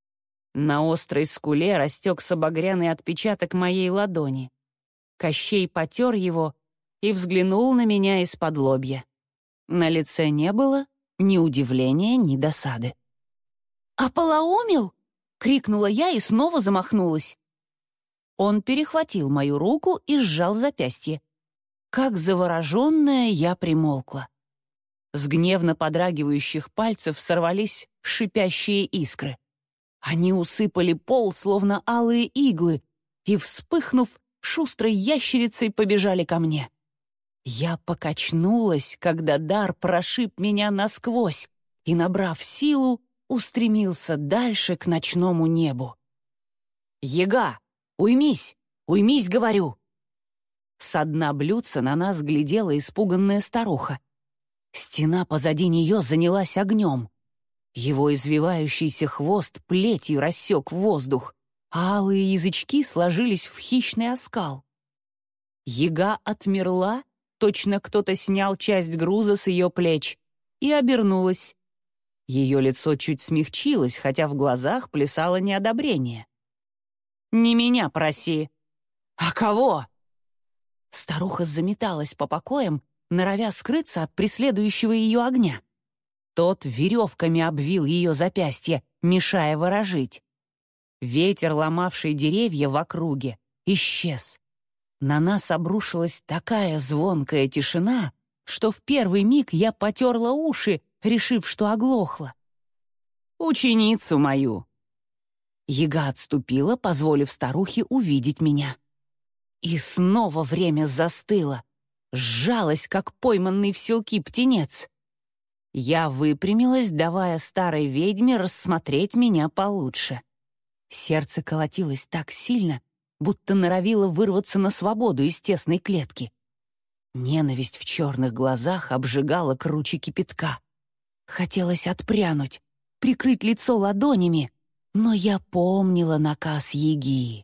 На острой скуле растекся багряный отпечаток моей ладони. Кощей потер его и взглянул на меня из-под лобья. На лице не было ни удивления, ни досады. «Ополоумел?» — крикнула я и снова замахнулась. Он перехватил мою руку и сжал запястье. Как завороженная, я примолкла. С гневно подрагивающих пальцев сорвались шипящие искры. Они усыпали пол, словно алые иглы, и, вспыхнув, шустрой ящерицей побежали ко мне. Я покачнулась, когда дар прошиб меня насквозь и, набрав силу, устремился дальше к ночному небу. «Яга, уймись! Уймись, говорю!» Со дна блюдца на нас глядела испуганная старуха. Стена позади нее занялась огнем. Его извивающийся хвост плетью рассек воздух, а алые язычки сложились в хищный оскал. Яга отмерла, точно кто-то снял часть груза с ее плеч, и обернулась. Ее лицо чуть смягчилось, хотя в глазах плясало неодобрение. «Не меня проси!» «А кого?» Старуха заметалась по покоям, норовя скрыться от преследующего ее огня. Тот веревками обвил ее запястье, мешая ворожить. Ветер, ломавший деревья в округе, исчез. На нас обрушилась такая звонкая тишина, что в первый миг я потерла уши, решив, что оглохла. «Ученицу мою!» Яга отступила, позволив старухе увидеть меня. И снова время застыло, сжалось, как пойманный в селки птенец. Я выпрямилась, давая старой ведьме рассмотреть меня получше. Сердце колотилось так сильно, будто норовило вырваться на свободу из тесной клетки. Ненависть в черных глазах обжигала круче кипятка. Хотелось отпрянуть, прикрыть лицо ладонями, но я помнила наказ Яги.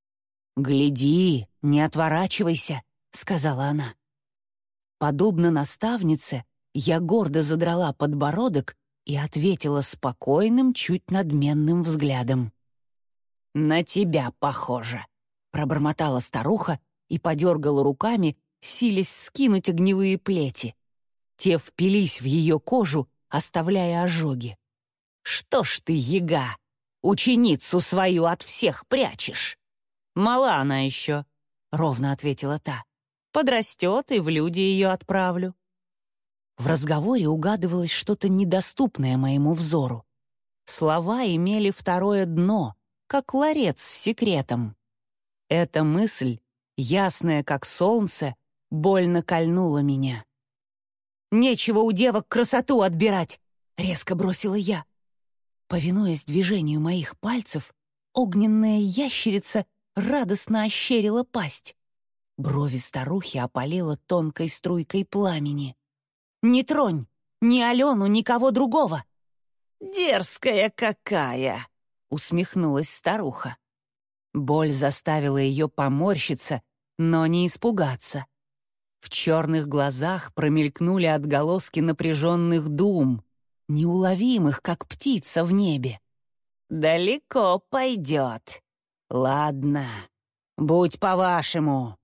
«Гляди, не отворачивайся», — сказала она. Подобно наставнице, я гордо задрала подбородок и ответила спокойным, чуть надменным взглядом. «На тебя похоже», — пробормотала старуха и подергала руками, силясь скинуть огневые плети. Те впились в ее кожу, оставляя ожоги. «Что ж ты, Яга, ученицу свою от всех прячешь?» «Мала она еще», — ровно ответила та. «Подрастет, и в люди ее отправлю». В разговоре угадывалось что-то недоступное моему взору. Слова имели второе дно, как ларец с секретом. Эта мысль, ясная как солнце, больно кольнула меня. «Нечего у девок красоту отбирать!» — резко бросила я. Повинуясь движению моих пальцев, огненная ящерица радостно ощерила пасть. Брови старухи опалила тонкой струйкой пламени. «Не тронь! Ни Алену, никого другого!» «Дерзкая какая!» — усмехнулась старуха. Боль заставила ее поморщиться, но не испугаться. В черных глазах промелькнули отголоски напряженных дум, неуловимых, как птица в небе. «Далеко пойдет. Ладно, будь по-вашему».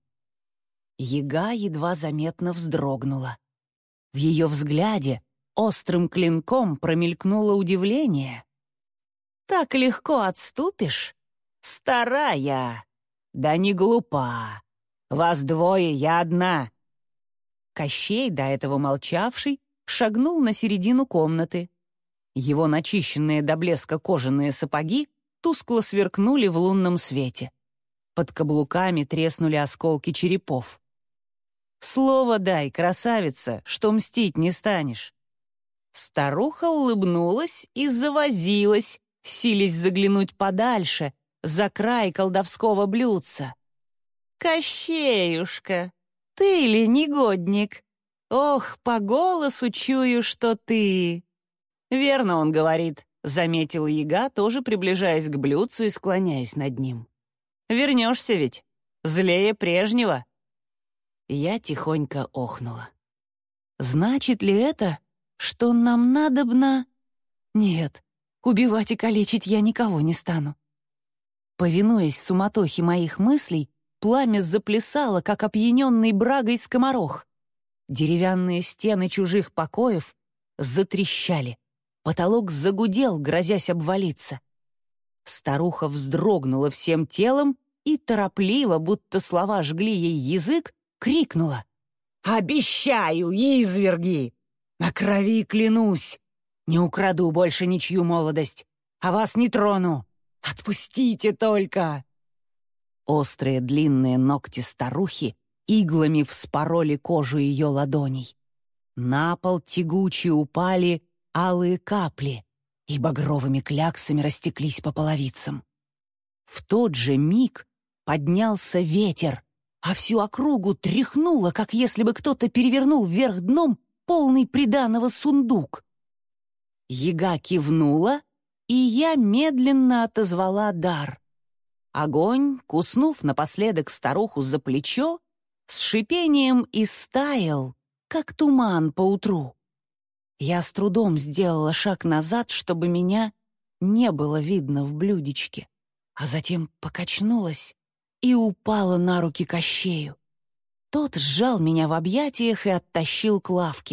Яга едва заметно вздрогнула. В ее взгляде острым клинком промелькнуло удивление. «Так легко отступишь? Старая, да не глупа. Вас двое, я одна». Кощей, до этого молчавший, шагнул на середину комнаты. Его начищенные до блеска кожаные сапоги тускло сверкнули в лунном свете. Под каблуками треснули осколки черепов. «Слово дай, красавица, что мстить не станешь». Старуха улыбнулась и завозилась, силясь заглянуть подальше, за край колдовского блюдца. «Кощеюшка, ты ли негодник? Ох, по голосу чую, что ты!» «Верно он говорит», — заметил Яга, тоже приближаясь к блюдцу и склоняясь над ним. «Вернешься ведь? Злее прежнего». Я тихонько охнула. «Значит ли это, что нам надобно...» «Нет, убивать и калечить я никого не стану». Повинуясь суматохе моих мыслей, пламя заплясало, как опьяненный брагой скоморох. Деревянные стены чужих покоев затрещали. Потолок загудел, грозясь обвалиться. Старуха вздрогнула всем телом и торопливо, будто слова жгли ей язык, крикнула: «Обещаю, изверги! На крови клянусь! Не украду больше ничью молодость, а вас не трону! Отпустите только!» Острые длинные ногти старухи иглами вспороли кожу ее ладоней. На пол тягуче упали алые капли и багровыми кляксами растеклись по половицам. В тот же миг поднялся ветер, а всю округу тряхнуло, как если бы кто-то перевернул вверх дном полный приданого сундук. Яга кивнула, и я медленно отозвала дар. Огонь, куснув напоследок старуху за плечо, с шипением истаял, как туман поутру. Я с трудом сделала шаг назад, чтобы меня не было видно в блюдечке, а затем покачнулась и упала на руки Кощею. Тот сжал меня в объятиях и оттащил к лавке,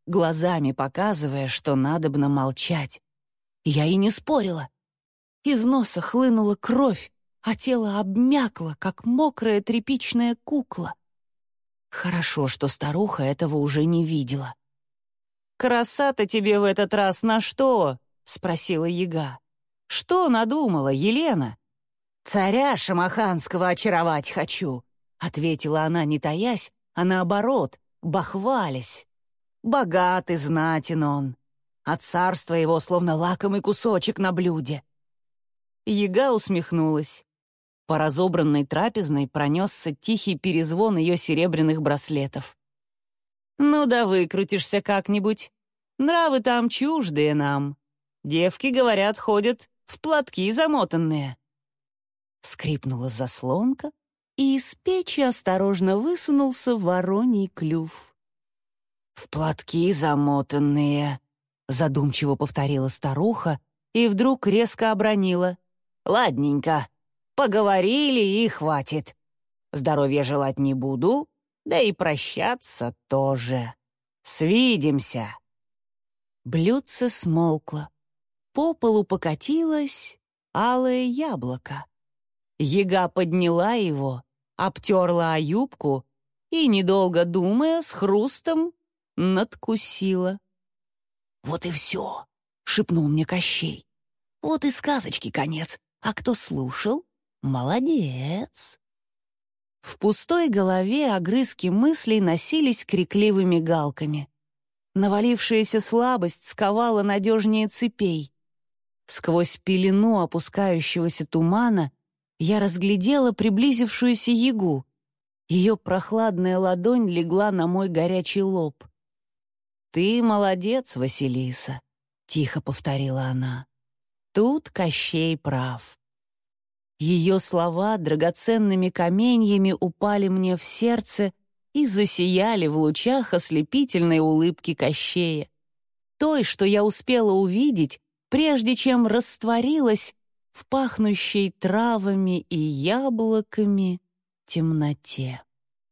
глазами показывая, что надобно молчать. Я и не спорила. Из носа хлынула кровь, а тело обмякло, как мокрая тряпичная кукла. Хорошо, что старуха этого уже не видела. «Краса-то тебе в этот раз на что?» — спросила яга. «Что надумала, Елена?» «Царя шамаханского очаровать хочу», — ответила она, не таясь, а наоборот, бахвалясь. «Богат и знатен он, а царство его словно лакомый кусочек на блюде». Яга усмехнулась. По разобранной трапезной пронесся тихий перезвон ее серебряных браслетов. «Ну да выкрутишься как-нибудь. Нравы там чуждые нам. Девки, говорят, ходят в платки замотанные». Скрипнула заслонка, и из печи осторожно высунулся вороний клюв. «В платки замотанные», — задумчиво повторила старуха и вдруг резко обронила. «Ладненько, поговорили и хватит. Здоровья желать не буду, да и прощаться тоже. Свидимся». Блюдце смолкло. По полу покатилось алое яблоко. Яга подняла его, обтерла о юбку и, недолго думая, с хрустом надкусила. «Вот и все», — шепнул мне Кощей. «Вот и сказочки конец. А кто слушал? Молодец». В пустой голове огрызки мыслей носились крикливыми галками. Навалившаяся слабость сковала надежнее цепей. Сквозь пелену опускающегося тумана я разглядела приблизившуюся ягу. Ее прохладная ладонь легла на мой горячий лоб. «Ты молодец, Василиса», — тихо повторила она. Тут Кощей прав. Ее слова драгоценными каменьями упали мне в сердце и засияли в лучах ослепительной улыбки Кощея. Той, что я успела увидеть, прежде чем растворилась в пахнущей травами и яблоками темноте.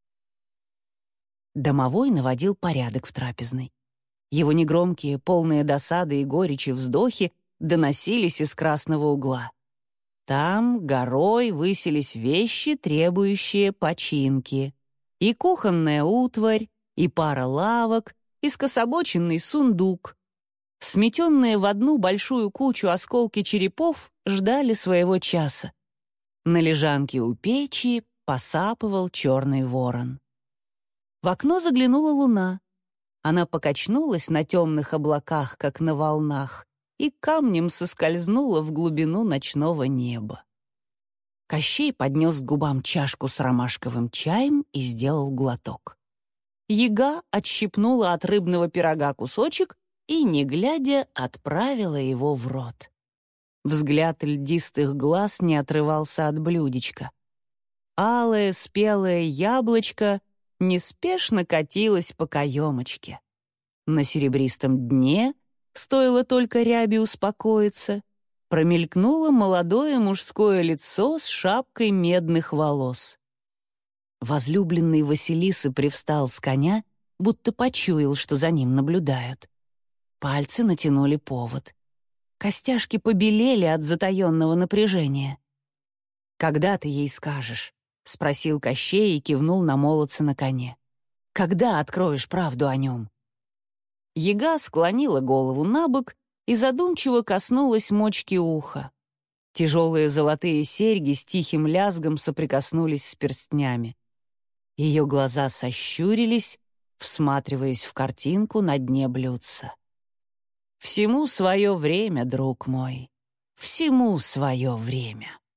Домовой наводил порядок в трапезной. Его негромкие, полные досады и горечи вздохи доносились из красного угла. Там горой высились вещи, требующие починки. И кухонная утварь, и пара лавок, и скособоченный сундук. Сметенные в одну большую кучу осколки черепов ждали своего часа. На лежанке у печи посапывал черный ворон. В окно заглянула луна. Она покачнулась на темных облаках, как на волнах, и камнем соскользнула в глубину ночного неба. Кощей поднес к губам чашку с ромашковым чаем и сделал глоток. Яга отщипнула от рыбного пирога кусочек и, не глядя, отправила его в рот. Взгляд льдистых глаз не отрывался от блюдечка. Алое спелое яблочко неспешно катилось по каемочке. На серебристом дне, стоило только ряби успокоиться, промелькнуло молодое мужское лицо с шапкой медных волос. Возлюбленный Василисы привстал с коня, будто почуял, что за ним наблюдают. Пальцы натянули повод. Костяшки побелели от затаенного напряжения. «Когда ты ей скажешь?» — спросил Кощей и кивнул на молодца на коне. «Когда откроешь правду о нем?» Яга склонила голову набок и задумчиво коснулась мочки уха. Тяжелые золотые серьги с тихим лязгом соприкоснулись с перстнями. Ее глаза сощурились, всматриваясь в картинку на дне блюдца. «Всему свое время, друг мой, всему свое время».